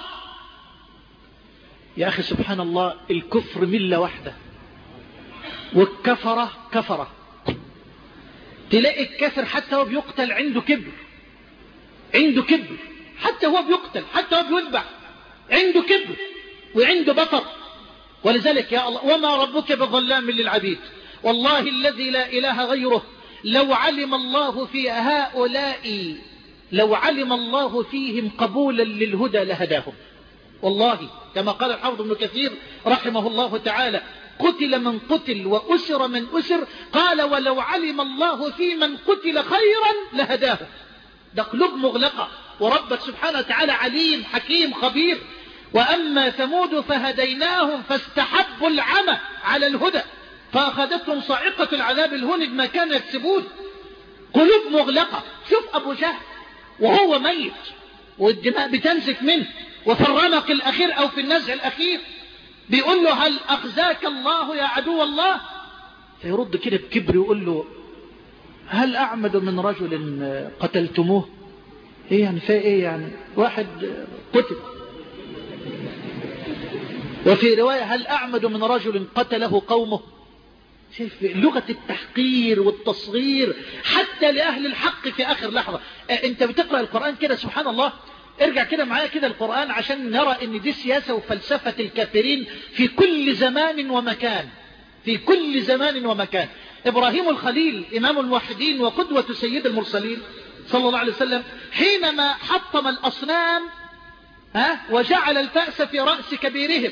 Speaker 1: يا أخي سبحان الله، الكفر ملة واحدة والكفرة كفرة. تلاقي الكافر حتى هو بيقتل عنده كبر، عنده كبر حتى هو بيقتل، حتى هو بيذبح عنده كبر وعنده بطر. ولذلك يا الله وما ربك بظلام للعبيد، والله الذي لا إله غيره لو علم الله في هؤلاء لو علم الله فيهم قبولا للهدى لهداهم. والله كما قال الحافظ ابن كثير رحمه الله تعالى قتل من قتل وأسر من أسر، قال ولو علم الله في من قتل خيرا لهداه. ده قلوب مغلقة، وربك سبحانه وتعالى عليم حكيم خبير. وأما ثمود فهديناهم فاستحبوا العمى على الهدى فأخذتهم صاعقة العذاب الهون بما كانوا يكسبون. قلوب مغلقة. شوف أبو جهل وهو ميت والدماء بتنزف منه وفي الرمق الأخير أو في النزع الأخير بيقول له هل أخزاك الله يا عدو الله. فيرد كده بكبر يقول له هل أعمد من رجل قتلتموه. ايه يعني فيه ايه يعني واحد قتل. وفي رواية هل أعمد من رجل قتله قومه. شايف لغة التحقير والتصغير حتى لأهل الحق في آخر لحظة. انت بتقرأ القرآن كده سبحان الله، ارجع كده معايا كده القرآن عشان نرى ان دي سياسة وفلسفة الكافرين في كل زمان ومكان، في كل زمان ومكان. إبراهيم الخليل إمام الموحدين وقدوة سيد المرسلين صلى الله عليه وسلم حينما حطم الأصنام ها وجعل الفأس في رأس كبيرهم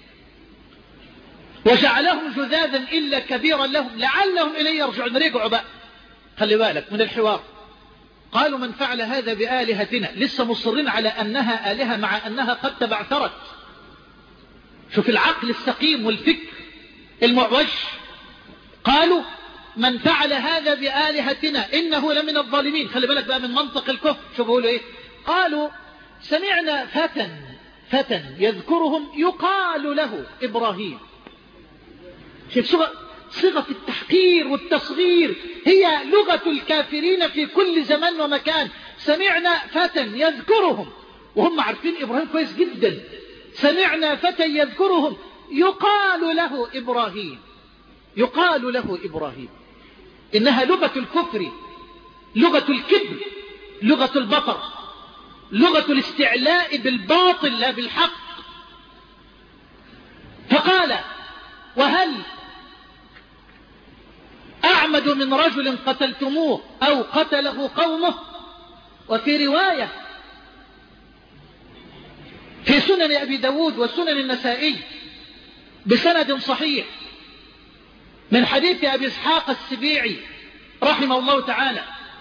Speaker 1: وجعلهم جذاذا إلا كبيرا لهم لعلهم إليه يرجعون. رجعوا بقى، خلي بالك من الحوار. قالوا من فعل هذا بآلهتنا، لسه مصرين على أنها آلهة مع أنها قد تبعثرت. شوف العقل السقيم والفكر المعوج. قالوا من فعل هذا بآلهتنا إنه لمن الظالمين. خلي بالك بقى من منطق الكفر. شوف بيقولوا إيه. قالوا سمعنا فتى فتى يذكرهم يقال له إبراهيم. شوف صيغة صيغة التحقير والتصغير هي لغة الكافرين في كل زمان ومكان. سمعنا فتى يذكرهم وهم عارفين إبراهيم كويس جدا. سمعنا فتى يذكرهم يقال له إبراهيم، يقال له إبراهيم. إنها لغة الكفر، لغة الكبر، لغة البطر، لغة الاستعلاء بالباطل لا بالحق. فقال وهل أعمد من رجل قتلتموه أو قتله قومه. وفي رواية في سنن أبي داود وسنن النسائي بسند صحيح من حديث أبي إسحاق السبيعي رحمه الله تعالى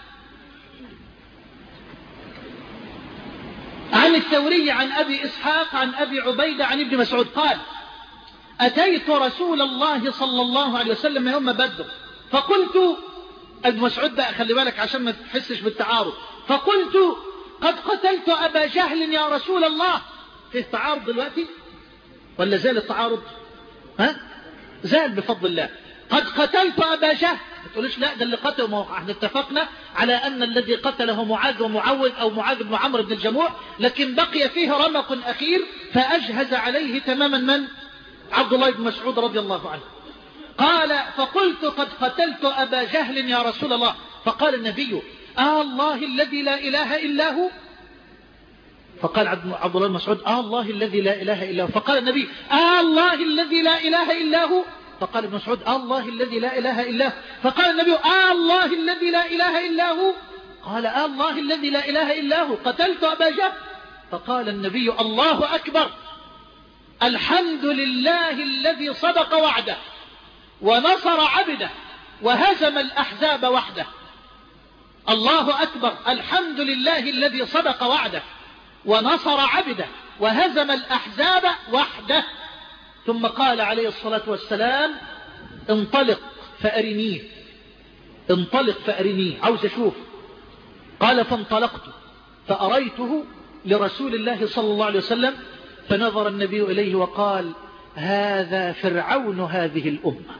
Speaker 1: عن الثوري عن أبي إسحاق عن أبي عبيدة عن ابن مسعود قال: أتيت رسول الله صلى الله عليه وسلم يوم بدر فقلت، ابن مسعود بقى خلي بالك عشان ما تحسش بالتعارض، فقلت: قد قتلت أبا جهل يا رسول الله. فيه تعارض دلوقتي ولا زال التعارض؟ ها؟ زال بفضل الله. قد قتلت أبا جهل. ما تقولش لا ده اللي قتله، احنا اتفقنا على أن الذي قتله معاذ ومعوذ أو معاذ بن عمرو بن الجموع، لكن بقي فيه رمق أخير فأجهز عليه تماما من؟ عبد الله بن مسعود رضي الله عنه. قال: فقلت: قد قتلت أبا جهل يا رسول الله. فقال النبي: آه الله الذي لا إله إلا هو. فقال عبد الله بن مسعود: آه الله الذي لا إله إلا هو. فقال النبي: آه الله الذي لا إله إلا هو. فقال ابن مسعود: آه الله الذي لا إله إلا هو. فقال النبي: آه الله الذي لا إله إلا هو. قال: آه الله الذي لا إله إلا هو قتلت أبا جهل. فقال النبي: الله أكبر، الحمد لله الذي صدق وعده ونصر عبده وهزم الأحزاب وحده. الله أكبر، الحمد لله الذي صدق وعده ونصر عبده وهزم الأحزاب وحده. ثم قال عليه الصلاة والسلام: انطلق فأرنيه، انطلق فأرنيه، عاوز أشوف. قال: فانطلقت فأريته لرسول الله صلى الله عليه وسلم، فنظر النبي إليه وقال: هذا فرعون هذه الأمة.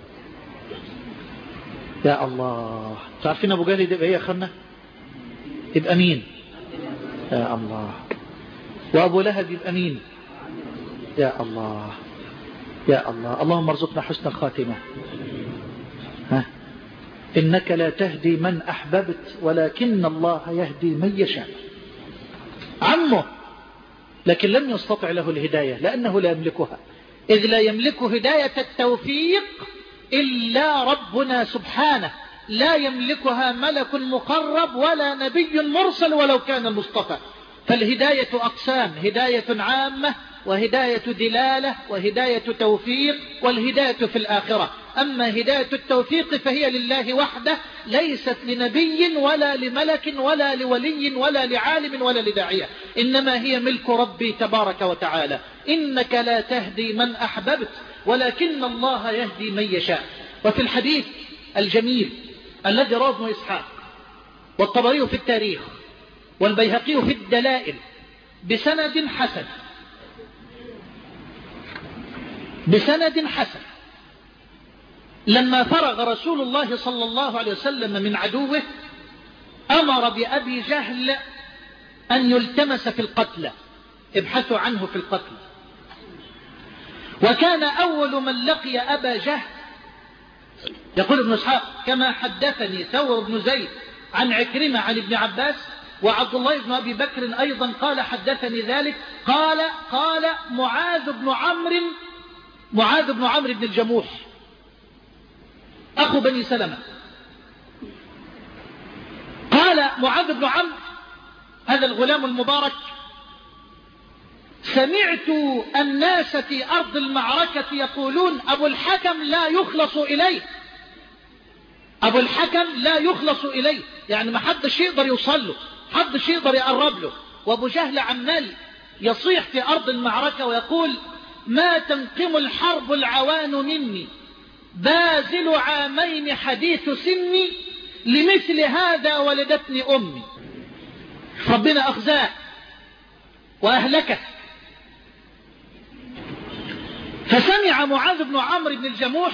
Speaker 1: يا الله، تعرفين أبو جهل يبقى إيه يا أخوانا؟ يبقى مين؟ يا الله. وأبو لهب يبقى مين؟ يا الله يا الله. اللهم ارزقنا حسن الخاتمة. ها؟ إنك لا تهدي من أحببت ولكن الله يهدي من يشاء. عمه لكن لم يستطع له الهداية لأنه لا يملكها، إذ لا يملك هداية التوفيق إلا ربنا سبحانه، لا يملكها ملك مقرب ولا نبي مرسل ولو كان المصطفى. فالهداية أقسام: هداية عامة وهداية دلالة وهداية توفيق، والهداية في الآخرة. أما هداية التوفيق فهي لله وحده، ليست لنبي ولا لملك ولا لولي ولا لعالم ولا لداعية، إنما هي ملك ربي تبارك وتعالى. إنك لا تهدي من أحببت ولكن الله يهدي من يشاء. وفي الحديث الجميل الذي رواه ابن إسحاق والطبري في التاريخ والبيهقي في الدلائل بسند حسن بسند حسن لما فرغ رسول الله صلى الله عليه وسلم من عدوه أمر بأبي جهل أن يلتمس في القتلى، ابحثوا عنه في القتل. وكان أول من لقي أبا جهل، يقول ابن إسحاق: كما حدثني ثور بن زيد عن عكرمة عن ابن عباس، وعبد الله بن أبي بكر أيضا قال حدثني ذلك، قال قال معاذ بن عمرو معاذ بن عمرو بن الجموح أخو بني سلمة، قال معاذ بن عمرو هذا الغلام المبارك: سمعت الناس في أرض المعركة يقولون أبو الحكم لا يخلص إليه، أبو الحكم لا يخلص إليه، يعني ما حدش يقدر يوصل له، حدش يقدر يقرب له. وأبو جهل عمال يصيح في أرض المعركة ويقول: ما تنقم الحرب العوان مني، بازل عامين حديث سني، لمثل هذا ولدتني أمي. ربنا أخزاه وأهلكه. فسمع معاذ بن عمرو بن الجموح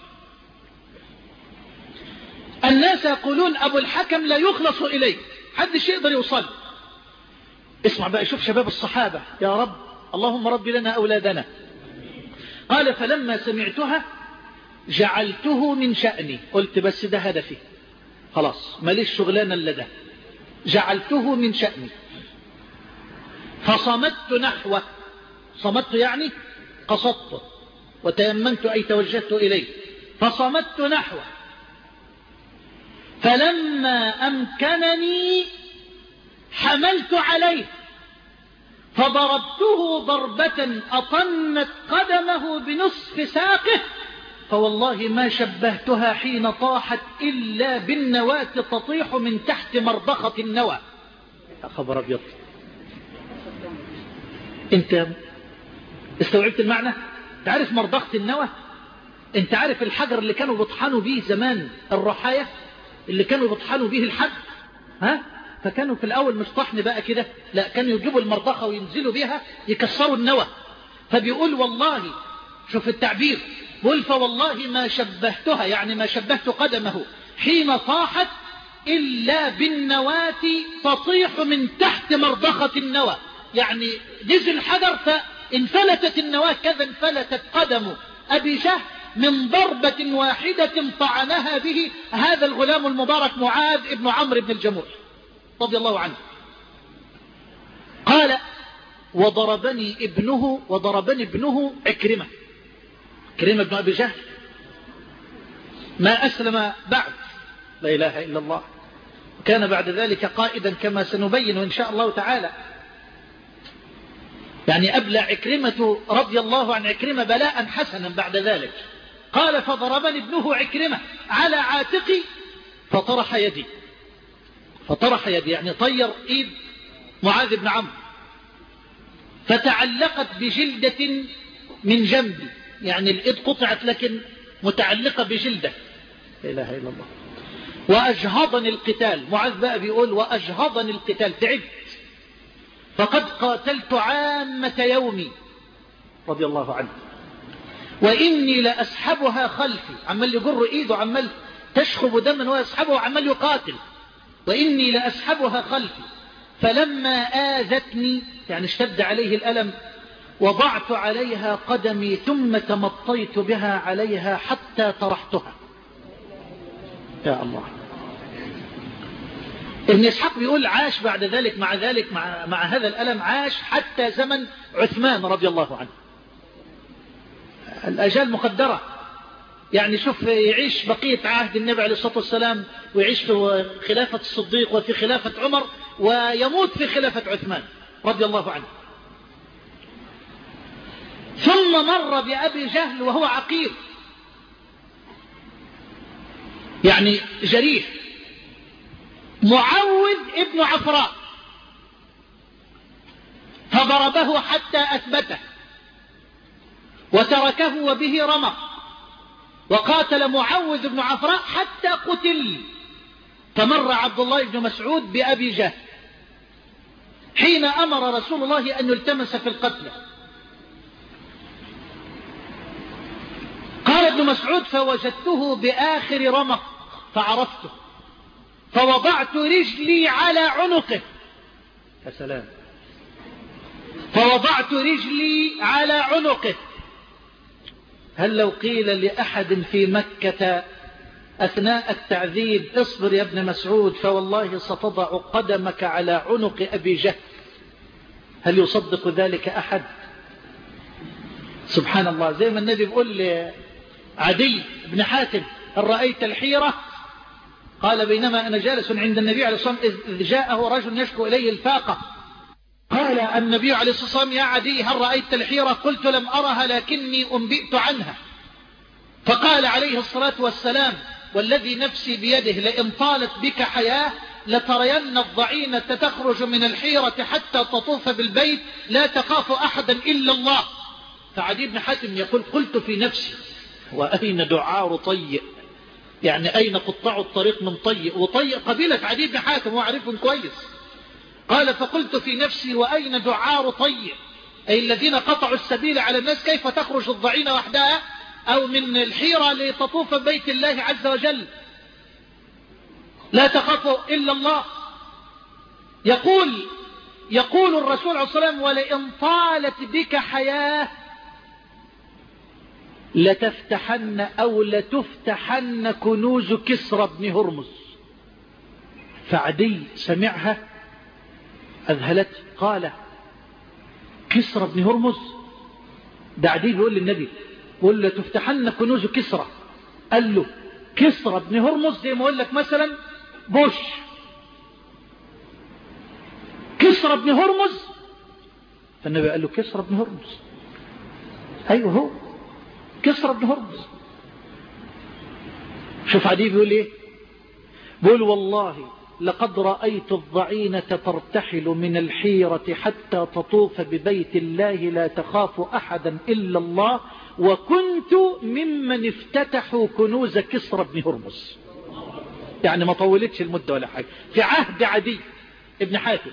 Speaker 1: الناس يقولون أبو الحكم لا يخلص إليه، حدش يقدر يوصل. اسمع بقى، شوف شباب الصحابة، يا رب اللهم رب لنا أولادنا. قال: فلما سمعتها جعلته من شأني، قلت بس ده هدفي خلاص، ماليش شغلانة إلا ده، جعلته من شأني. فصمت نحوه، صمت يعني قصدته، وتيمنت أي توجهت إليه، فصمت نحوه. فلما أمكنني حملت عليه فضربته ضربة أطنت قدمه بنصف ساقه فوالله ما شبهتها حين طاحت إلا بالنواة تطيح من تحت مرضخة النوى. يا خبر أبيض، أنت استوعبت المعنى؟ تعرف مرضخة النوى؟ أنت عارف الحجر اللي كانوا بيطحنوا به زمان الرحاية، اللي كانوا بيطحنوا به الحجر، ها؟ فكانوا في الأول مش طحن بقى كده، لا، كانوا يجيبوا المرضخة وينزلوا بها يكسروا النوى. فبيقول والله، شوف التعبير، قل فوالله ما شبهتها، يعني ما شبهت قدمه حين طاحت إلا بالنواة تطيح من تحت مرضخة النوى، يعني نزل الحجر فانفلتت النواة، كذا انفلتت قدم أبي جهل من ضربة واحدة طعنها به هذا الغلام المبارك معاذ ابن عمرو بن الجموح رضي الله عنه. قال وضربني ابنه وضربني ابنه عكرمة. عكرمة بن أبي جهل ما أسلم بعد، لا إله إلا الله، كان بعد ذلك قائدا كما سنبين إن شاء الله تعالى. يعني أبلى عكرمة رضي الله عن عكرمة بلاء حسنا بعد ذلك. قال فضربني ابنه عكرمة على عاتقي فطرح يدي، فطرح يدي يعني طير إيد معاذ بن عمرو، فتعلقت بجلدة من جنبي، يعني الإيد قطعت لكن متعلقة بجلدة، لا إله إلا الله. وأجهضني القتال، معاذ بقى بيقول وأجهضني القتال، تعبت، فقد قاتلت عامة يومي رضي الله عنه، وإني لأسحبها خلفي، عمال يجر إيده، عمال تشخب دما ويسحبه وعمال يقاتل، وإني لأسحبها خلفي، فلما آذتني يعني اشتد عليه الألم وضعت عليها قدمي ثم تمطيت بها عليها حتى طرحتها. يا الله. ابن إسحاق بيقول عاش بعد ذلك مع ذلك مع, مع هذا الألم، عاش حتى زمن عثمان رضي الله عنه. الأجال مقدرة، يعني شوف يعيش بقية عهد النبي عليه الصلاة والسلام، ويعيش في خلافة الصديق وفي خلافة عمر، ويموت في خلافة عثمان رضي الله عنه. ثم مر بأبي جهل وهو عقير، يعني جريح، معوذ ابن عفراء، فضربه حتى أثبته وتركه وبه رمق، وقاتل معوذ بن عفراء حتى قتل. فمر عبد الله بن مسعود بأبي جهل حين أمر رسول الله أن يلتمس في القتل. قال ابن مسعود فوجدته بآخر رمق فعرفته، فوضعت رجلي على عنقه. يا سلام. فوضعت رجلي على عنقه. هل لو قيل لأحد في مكة أثناء التعذيب اصبر يا ابن مسعود فوالله ستضع قدمك على عنق أبي جهل، هل يصدق ذلك أحد؟ سبحان الله. زي ما النبي بيقول لعدي بن حاتم هل رأيت الحيرة؟ قال بينما أنا جالس عند النبي عليه الصلاة والسلام إذ جاءه رجل يشكو إليه الفاقة، قال النبي عليه الصلاة والسلام يا عدي هل رأيت الحيرة؟ قلت لم أرها لكني أنبئت عنها. فقال عليه الصلاة والسلام والذي نفسي بيده لئن طالت بك حياة لترين الضعينة تخرج من الحيرة حتى تطوف بالبيت لا تخاف أحدا إلا الله. فعدي بن حاتم يقول قلت في نفسي وأين دعار طيء، يعني أين قطاع الطريق من طيء، وطيء قبيلة عدي بن حاتم وأعرفهم كويس. قال فقلت في نفسي وأين دعار طيء، أي الذين قطعوا السبيل على الناس، كيف تخرج الضعينة وحدها أو من الحيرة لتطوف بيت الله عز وجل لا تخافوا إلا الله. يقول يقول الرسول عليه الصلاة والسلام ولئن طالت بك حياة لتفتحن أو لتفتحن كنوز كسرى بن هرمز. فعدي سمعها أذهلت، قال كسرى بن هرمز؟ ده عدي بيقول للنبي قل لتفتحن كنوز كسرى، قال له كسرى بن هرمز زي ما اقول لك مثلا بوش، كسرى بن هرمز. فالنبي قال له كسرى بن هرمز، ايوه هو كسرى بن هرمز. شوف عدي بيقول ايه؟ بيقول والله لقد رأيت الضعينة ترتحل من الحيرة حتى تطوف ببيت الله لا تخاف أحدا إلا الله، وكنت ممن افتتحوا كنوز كسرى بن هرمز. يعني ما طولتش المدة ولا حاجة، في عهد عدي ابن حاتم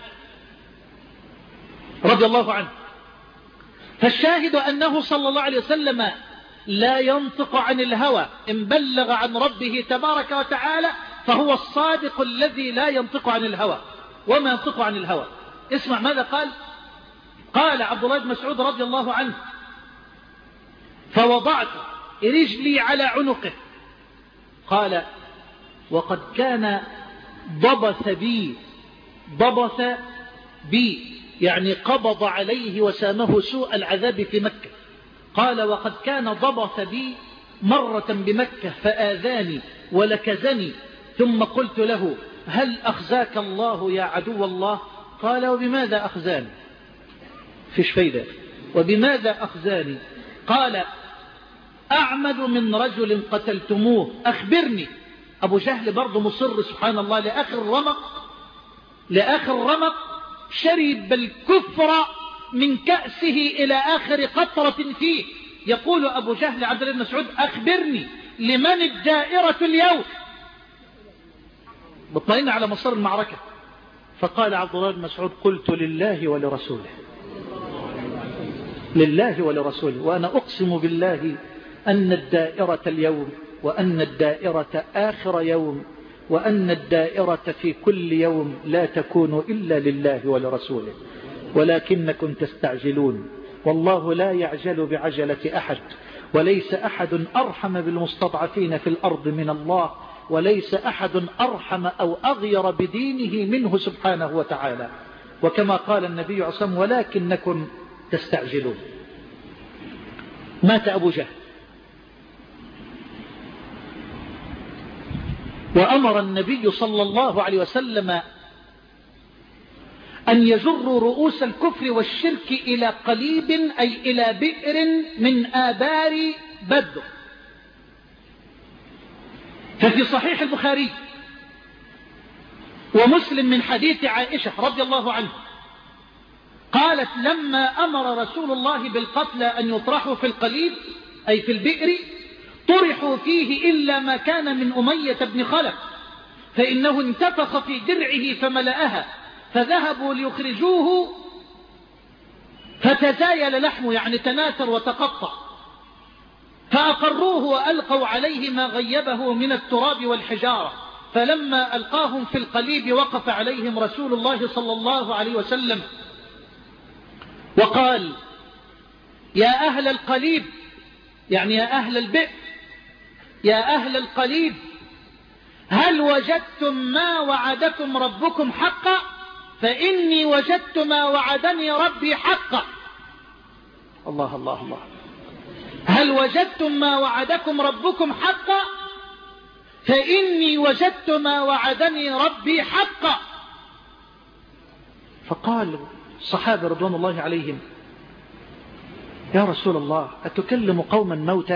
Speaker 1: رضي الله عنه. فالشاهد أنه صلى الله عليه وسلم لا ينطق عن الهوى، إن بلغ عن ربه تبارك وتعالى فهو الصادق الذي لا ينطق عن الهوى وما ينطق عن الهوى. اسمع ماذا قال. قال عبد الله بن مسعود رضي الله عنه: فوضعت رجلي على عنقه. قال: وقد كان ضبث بي ضبث بي يعني قبض عليه وسامه سوء العذاب في مكة. قال: وقد كان ضبث بي مرة بمكة فآذاني ولكزني، ثم قلت له: هل أخزاك الله يا عدو الله؟ قال: وبماذا أخزاني؟ فيش فايدة. وبماذا أخزاني؟ قال: أعمد من رجل قتلتموه، أخبرني. أبو جهل برضه مصر سبحان الله لآخر الرمق، لآخر الرمق شرب الكفر من كأسه إلى آخر قطرة فيه. يقول أبو جهل عبد الله بن مسعود: أخبرني لمن الدائرة اليوم؟ بطلعين على مصر المعركة. فقال عبد الله بن مسعود: قلت لله ولرسوله، لله ولرسوله، وأنا أقسم بالله أن الدائرة اليوم، وأن الدائرة آخر يوم، وأن الدائرة في كل يوم لا تكون إلا لله ولرسوله، ولكنكم تستعجلون، والله لا يعجل بعجلة أحد، وليس أحد أرحم بالمستضعفين في الأرض من الله، وليس أحد أرحم أو أغير بدينه منه سبحانه وتعالى. وكما قال النبي عليه الصلاة والسلام: ولكنكم تستعجلون. مات أبو جهل، وأمر النبي صلى الله عليه وسلم أن يجروا رؤوس الكفر والشرك إلى قليب، أي إلى بئر من آبار بدر. ففي صحيح البخاري ومسلم من حديث عائشة رضي الله عنه قالت: لما أمر رسول الله بالقتلى أن يطرحوا في القليب أي في البئر، طرحوا فيه إلا ما كان من أمية بن خلف، فإنه انتفخ في درعه فملأها، فذهبوا ليخرجوه فتزايل لحمه يعني تناثر وتقطع، فأقروه وألقوا عليه ما غيبه من التراب والحجارة. فلما ألقاهم في القليب وقف عليهم رسول الله صلى الله عليه وسلم وقال: يا أهل القليب، يعني يا أهل البئر، يا أهل القليب، هل وجدتم ما وعدكم ربكم حقا؟ فإني وجدت ما وعدني ربي حقا. الله الله الله. هل وجدتم ما وعدكم ربكم حقا؟ فإني وجدت ما وعدني ربي حقا. فقال الصحابة رضوان الله عليهم: يا رسول الله، أتكلم قوما موتى؟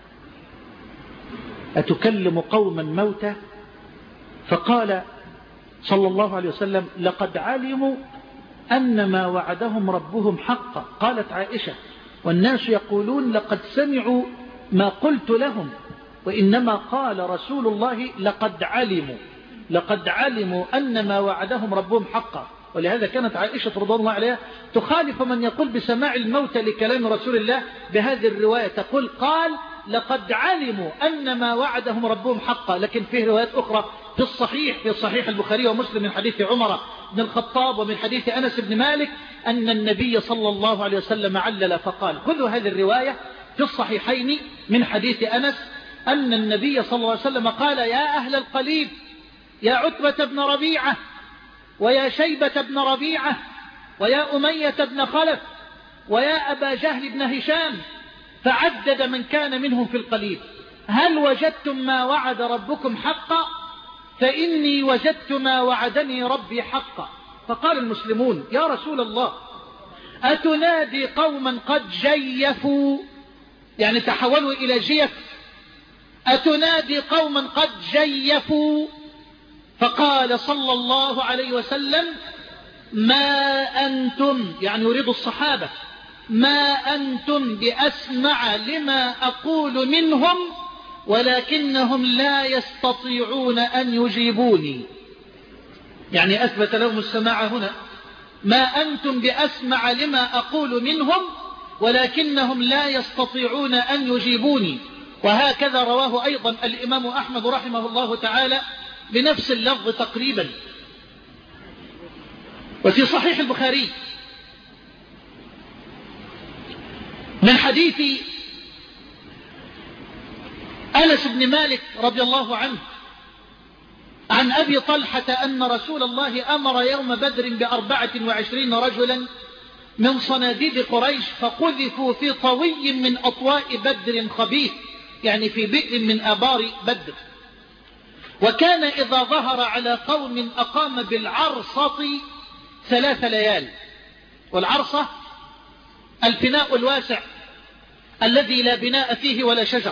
Speaker 1: أتكلم قوما موتى؟ فقال صلى الله عليه وسلم: لقد علموا أن ما وعدهم ربهم حقا. قالت عائشة: والناس يقولون لقد سمعوا ما قلت لهم، وإنما قال رسول الله: لقد علموا، لقد علموا أن ما وعدهم ربهم حقا. ولهذا كانت عائشة رضي الله عليها تخالف من يقول بسماع الموت لكلام رسول الله بهذه الرواية، تقول: قال لقد علموا أن ما وعدهم ربهم حقا. لكن فيه روايات أخرى في الصحيح، في صحيح البخاري ومسلم من حديث عمر بن الخطاب ومن حديث أنس بن مالك أن النبي صلى الله عليه وسلم علل فقال. خذوا هذه الرواية في الصحيحين من حديث أنس أن النبي صلى الله عليه وسلم قال: يا أهل القليب، يا عتبة بن ربيعة، ويا شيبة بن ربيعة، ويا أمية بن خلف، ويا أبا جهل بن هشام، فعدد من كان منهم في القليب: هل وجدتم ما وعد ربكم حقا؟ فإني وجدت ما وعدني ربي حقا. فقال المسلمون: يا رسول الله، أتنادي قوما قد جيفوا، يعني تحولوا إلى جيف، أتنادي قوما قد جيفوا؟ فقال صلى الله عليه وسلم ما أنتم، يعني يريد الصحابة، ما أنتم بأسمع لما أقول منهم ولكنهم لا يستطيعون أن يجيبوني. يعني أثبت لهم السماع هنا، ما أنتم بأسمع لما أقول منهم ولكنهم لا يستطيعون أن يجيبوني. وهكذا رواه أيضا الإمام أحمد رحمه الله تعالى بنفس اللفظ تقريبا. وفي صحيح البخاري من حديث أنس بن مالك رضي الله عنه عن أبي طلحة أن رسول الله أمر يوم بدر بأربعة وعشرين رجلا من صناديد قريش فقذفوا في طوي من أطواء بدر خبيث، يعني في بئر من آبار بدر. وكان إذا ظهر على قوم أقام بالعرصة ثلاث ليال. والعرصة الفناء الواسع الذي لا بناء فيه ولا شجر.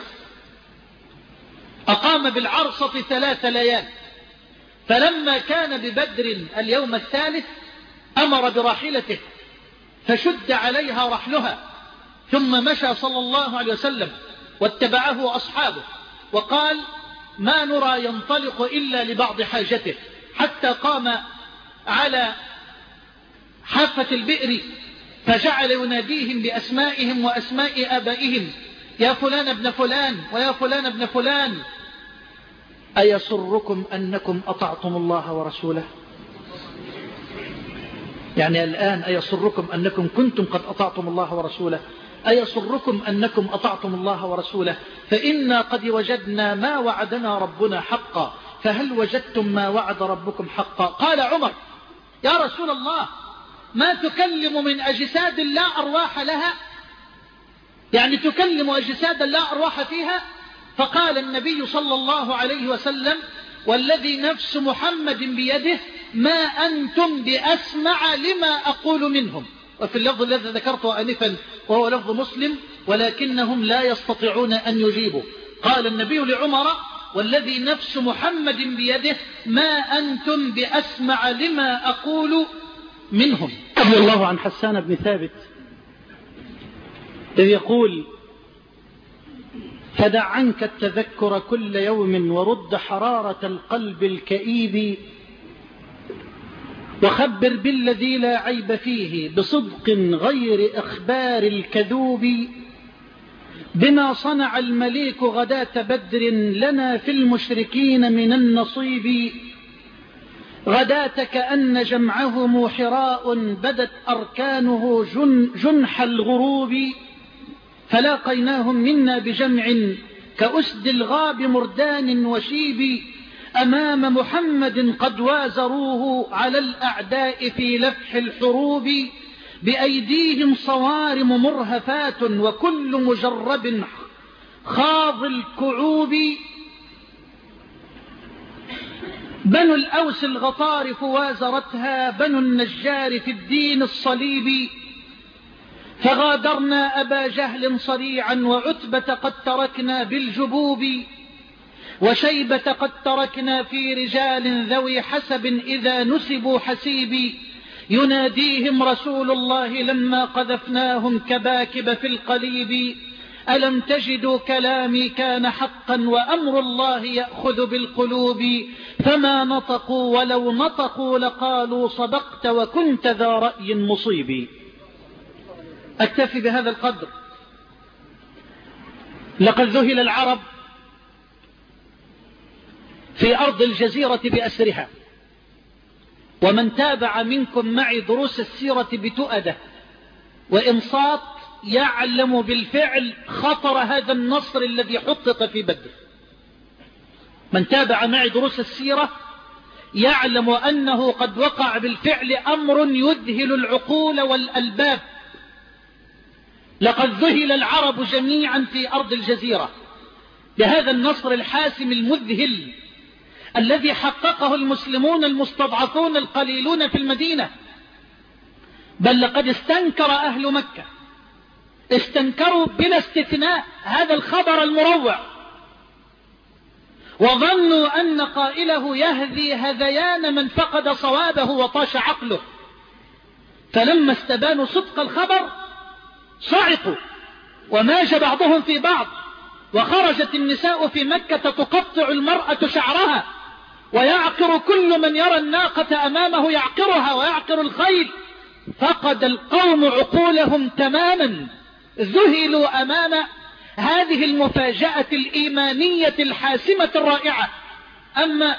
Speaker 1: أقام بالعرصة ثلاث ليال. فلما كان ببدر اليوم الثالث أمر براحلته فشد عليها رحلها، ثم مشى صلى الله عليه وسلم واتبعه أصحابه، وقال ما نرى ينطلق إلا لبعض حاجته، حتى قام على حافة البئر فجعل يناديهم بأسمائهم وأسماء آبائهم، يا فلان ابن فلان ويا فلان ابن فلان، أيسركم أنكم أطعتم الله ورسوله؟ يعني الآن أيسركم أنكم كنتم قد أطعتم الله ورسوله؟ أيسركم أنكم أطعتم الله ورسوله؟ فإنا قد وجدنا ما وعدنا ربنا حقا، فهل وجدتم ما وعد ربكم حقا؟ قال عمر يا رسول الله ما تكلم من أجساد لا أرواح لها، يعني تكلم أجساد لا أرواح فيها؟ فقال النبي صلى الله عليه وسلم والذي نفس محمد بيده ما أنتم بأسمع لما أقول منهم. وفي اللفظ الذي ذكرته آنفا وهو لفظ مسلم ولكنهم لا يستطيعون أن يجيبوا. قال النبي لعمر والذي نفس محمد بيده ما أنتم بأسمع لما أقول منهم.
Speaker 2: رضي الله عن حسان بن ثابت إذ يقول فدع عنك التذكر كل يوم ورد حرارة القلب الكئيب، وخبر بالذي لا عيب فيه بصدق غير إخبار الكذوب، بما صنع المليك غداة بدر لنا في المشركين من النصيب، غداة كأن جمعهم حراء بدت أركانه جن جنح الغروب، فلاقيناهم منا بجمع كأسد الغاب مردان وشيب، أمام محمد قد وازروه على الأعداء في لفح الحروب، بأيديهم صوارم مرهفات وكل مجرب خاض الكعوب، بنو الأوس الغطارف وازرتها بنو النجار في الدين الصليب، فغادرنا أبا جهل صريعا وعتبة قد تركنا بالجبوب، وشيبة قد تركنا في رجال ذوي حسب إذا نسبوا حسيبي، يناديهم رسول الله لما قذفناهم كباكب في القليب، ألم تجدوا كلامي كان حقا وأمر الله يأخذ بالقلوب، فما نطقوا ولو نطقوا لقالوا صدقت وكنت ذا رأي مصيب. أكتفي بهذا القدر. لقد ذهل العرب في أرض الجزيرة بأسرها، ومن تابع منكم معي دروس السيرة بتؤدة وإنصات يعلم بالفعل خطر هذا النصر الذي حقق في بدر. من تابع معي دروس السيرة يعلم أنه قد وقع بالفعل أمر يذهل العقول والألباب. لقد ذهل العرب جميعا في أرض الجزيرة بهذا النصر الحاسم المذهل الذي حققه المسلمون المستضعفون القليلون في المدينة. بل لقد استنكر أهل مكة، استنكروا بلا استثناء هذا الخبر المروع، وظنوا أن قائله يهذي هذيان من فقد صوابه وطاش عقله، فلما استبانوا صدق الخبر صعقوا وماج بعضهم في بعض، وخرجت النساء في مكة تقطع المرأة شعرها، ويعقر كل من يرى الناقة أمامه يعقرها ويعقر الخيل. فقد القوم عقولهم تماما، ذهلوا أمام هذه المفاجأة الإيمانية الحاسمة الرائعة. أما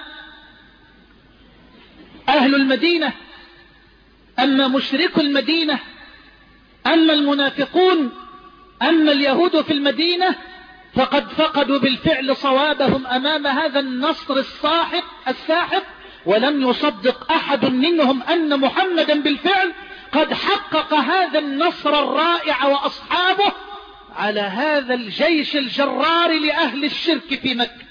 Speaker 2: أهل المدينة، أما مشركو المدينة، أما المنافقون، أما اليهود في المدينة، فقد فقدوا بالفعل صوابهم أمام هذا النصر الساحق الساحق، ولم يصدق أحد منهم أن محمدا بالفعل قد حقق هذا النصر الرائع وأصحابه على هذا الجيش الجرار لأهل الشرك في مكة.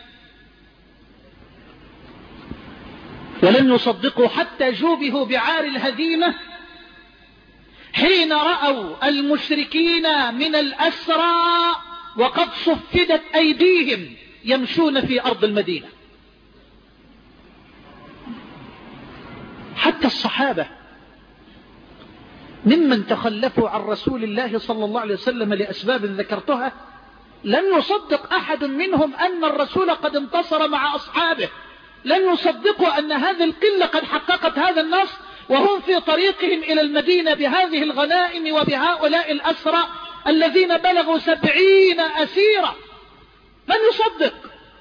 Speaker 2: ولم يصدقوا حتى جوبهوا بعار الهزيمة حين رأوا المشركين من الأسرى وقد صفدت أيديهم يمشون في أرض المدينة. حتى الصحابة ممن تخلفوا عن رسول الله صلى الله عليه وسلم لأسباب ذكرتها، لم يصدق أحد منهم أن الرسول قد انتصر مع أصحابه، لم يصدقوا أن هذه القلة قد حققت هذا النصر، وهم في طريقهم إلى المدينة بهذه الغنائم وبهؤلاء الأسرى الذين بلغوا سبعين أسيرا. من يصدق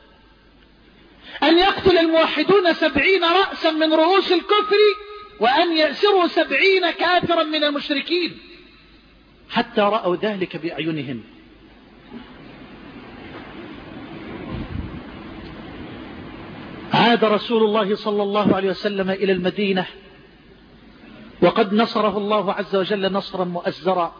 Speaker 2: أن يقتل الموحدون سبعين رأسا من رؤوس الكفر وأن يأسروا سبعين كافرا من المشركين؟ حتى رأوا ذلك بأعينهم. عاد رسول الله صلى الله عليه وسلم إلى المدينة وقد نصره الله عز وجل نصرا مؤزرا،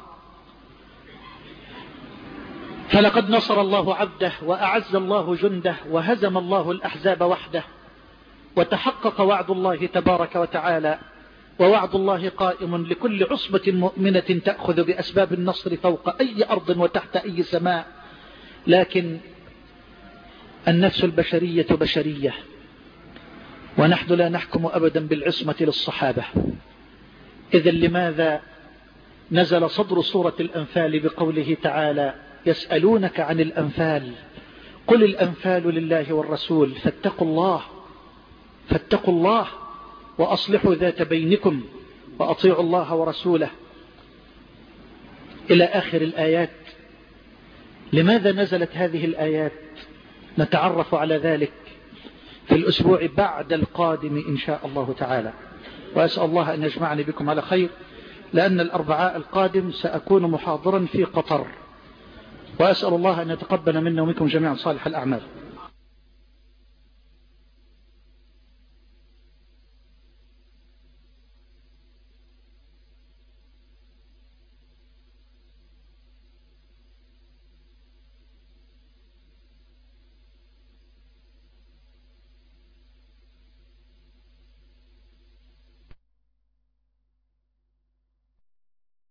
Speaker 2: فلقد نصر الله عبده وأعز الله جنده وهزم الله الأحزاب وحده، وتحقق وعد الله تبارك وتعالى، ووعد الله قائم لكل عصبة مؤمنة تأخذ بأسباب النصر فوق أي أرض وتحت أي سماء. لكن النفس البشرية بشرية، ونحن لا نحكم أبدا بالعصمة للصحابة. إذن لماذا نزل صدر سورة الأنفال بقوله تعالى: يسألونك عن الأنفال قل الأنفال لله والرسول فاتقوا الله فاتقوا الله وأصلحوا ذات بينكم وأطيعوا الله ورسوله، إلى آخر الآيات. لماذا نزلت هذه الآيات؟ نتعرف على ذلك في الأسبوع بعد القادم إن شاء الله تعالى، وأسأل الله أن يجمعني بكم على خير، لأن الأربعاء القادم سأكون محاضرا في قطر، وأسأل الله أن يتقبل منا ومنكم جميعا صالح الأعمال.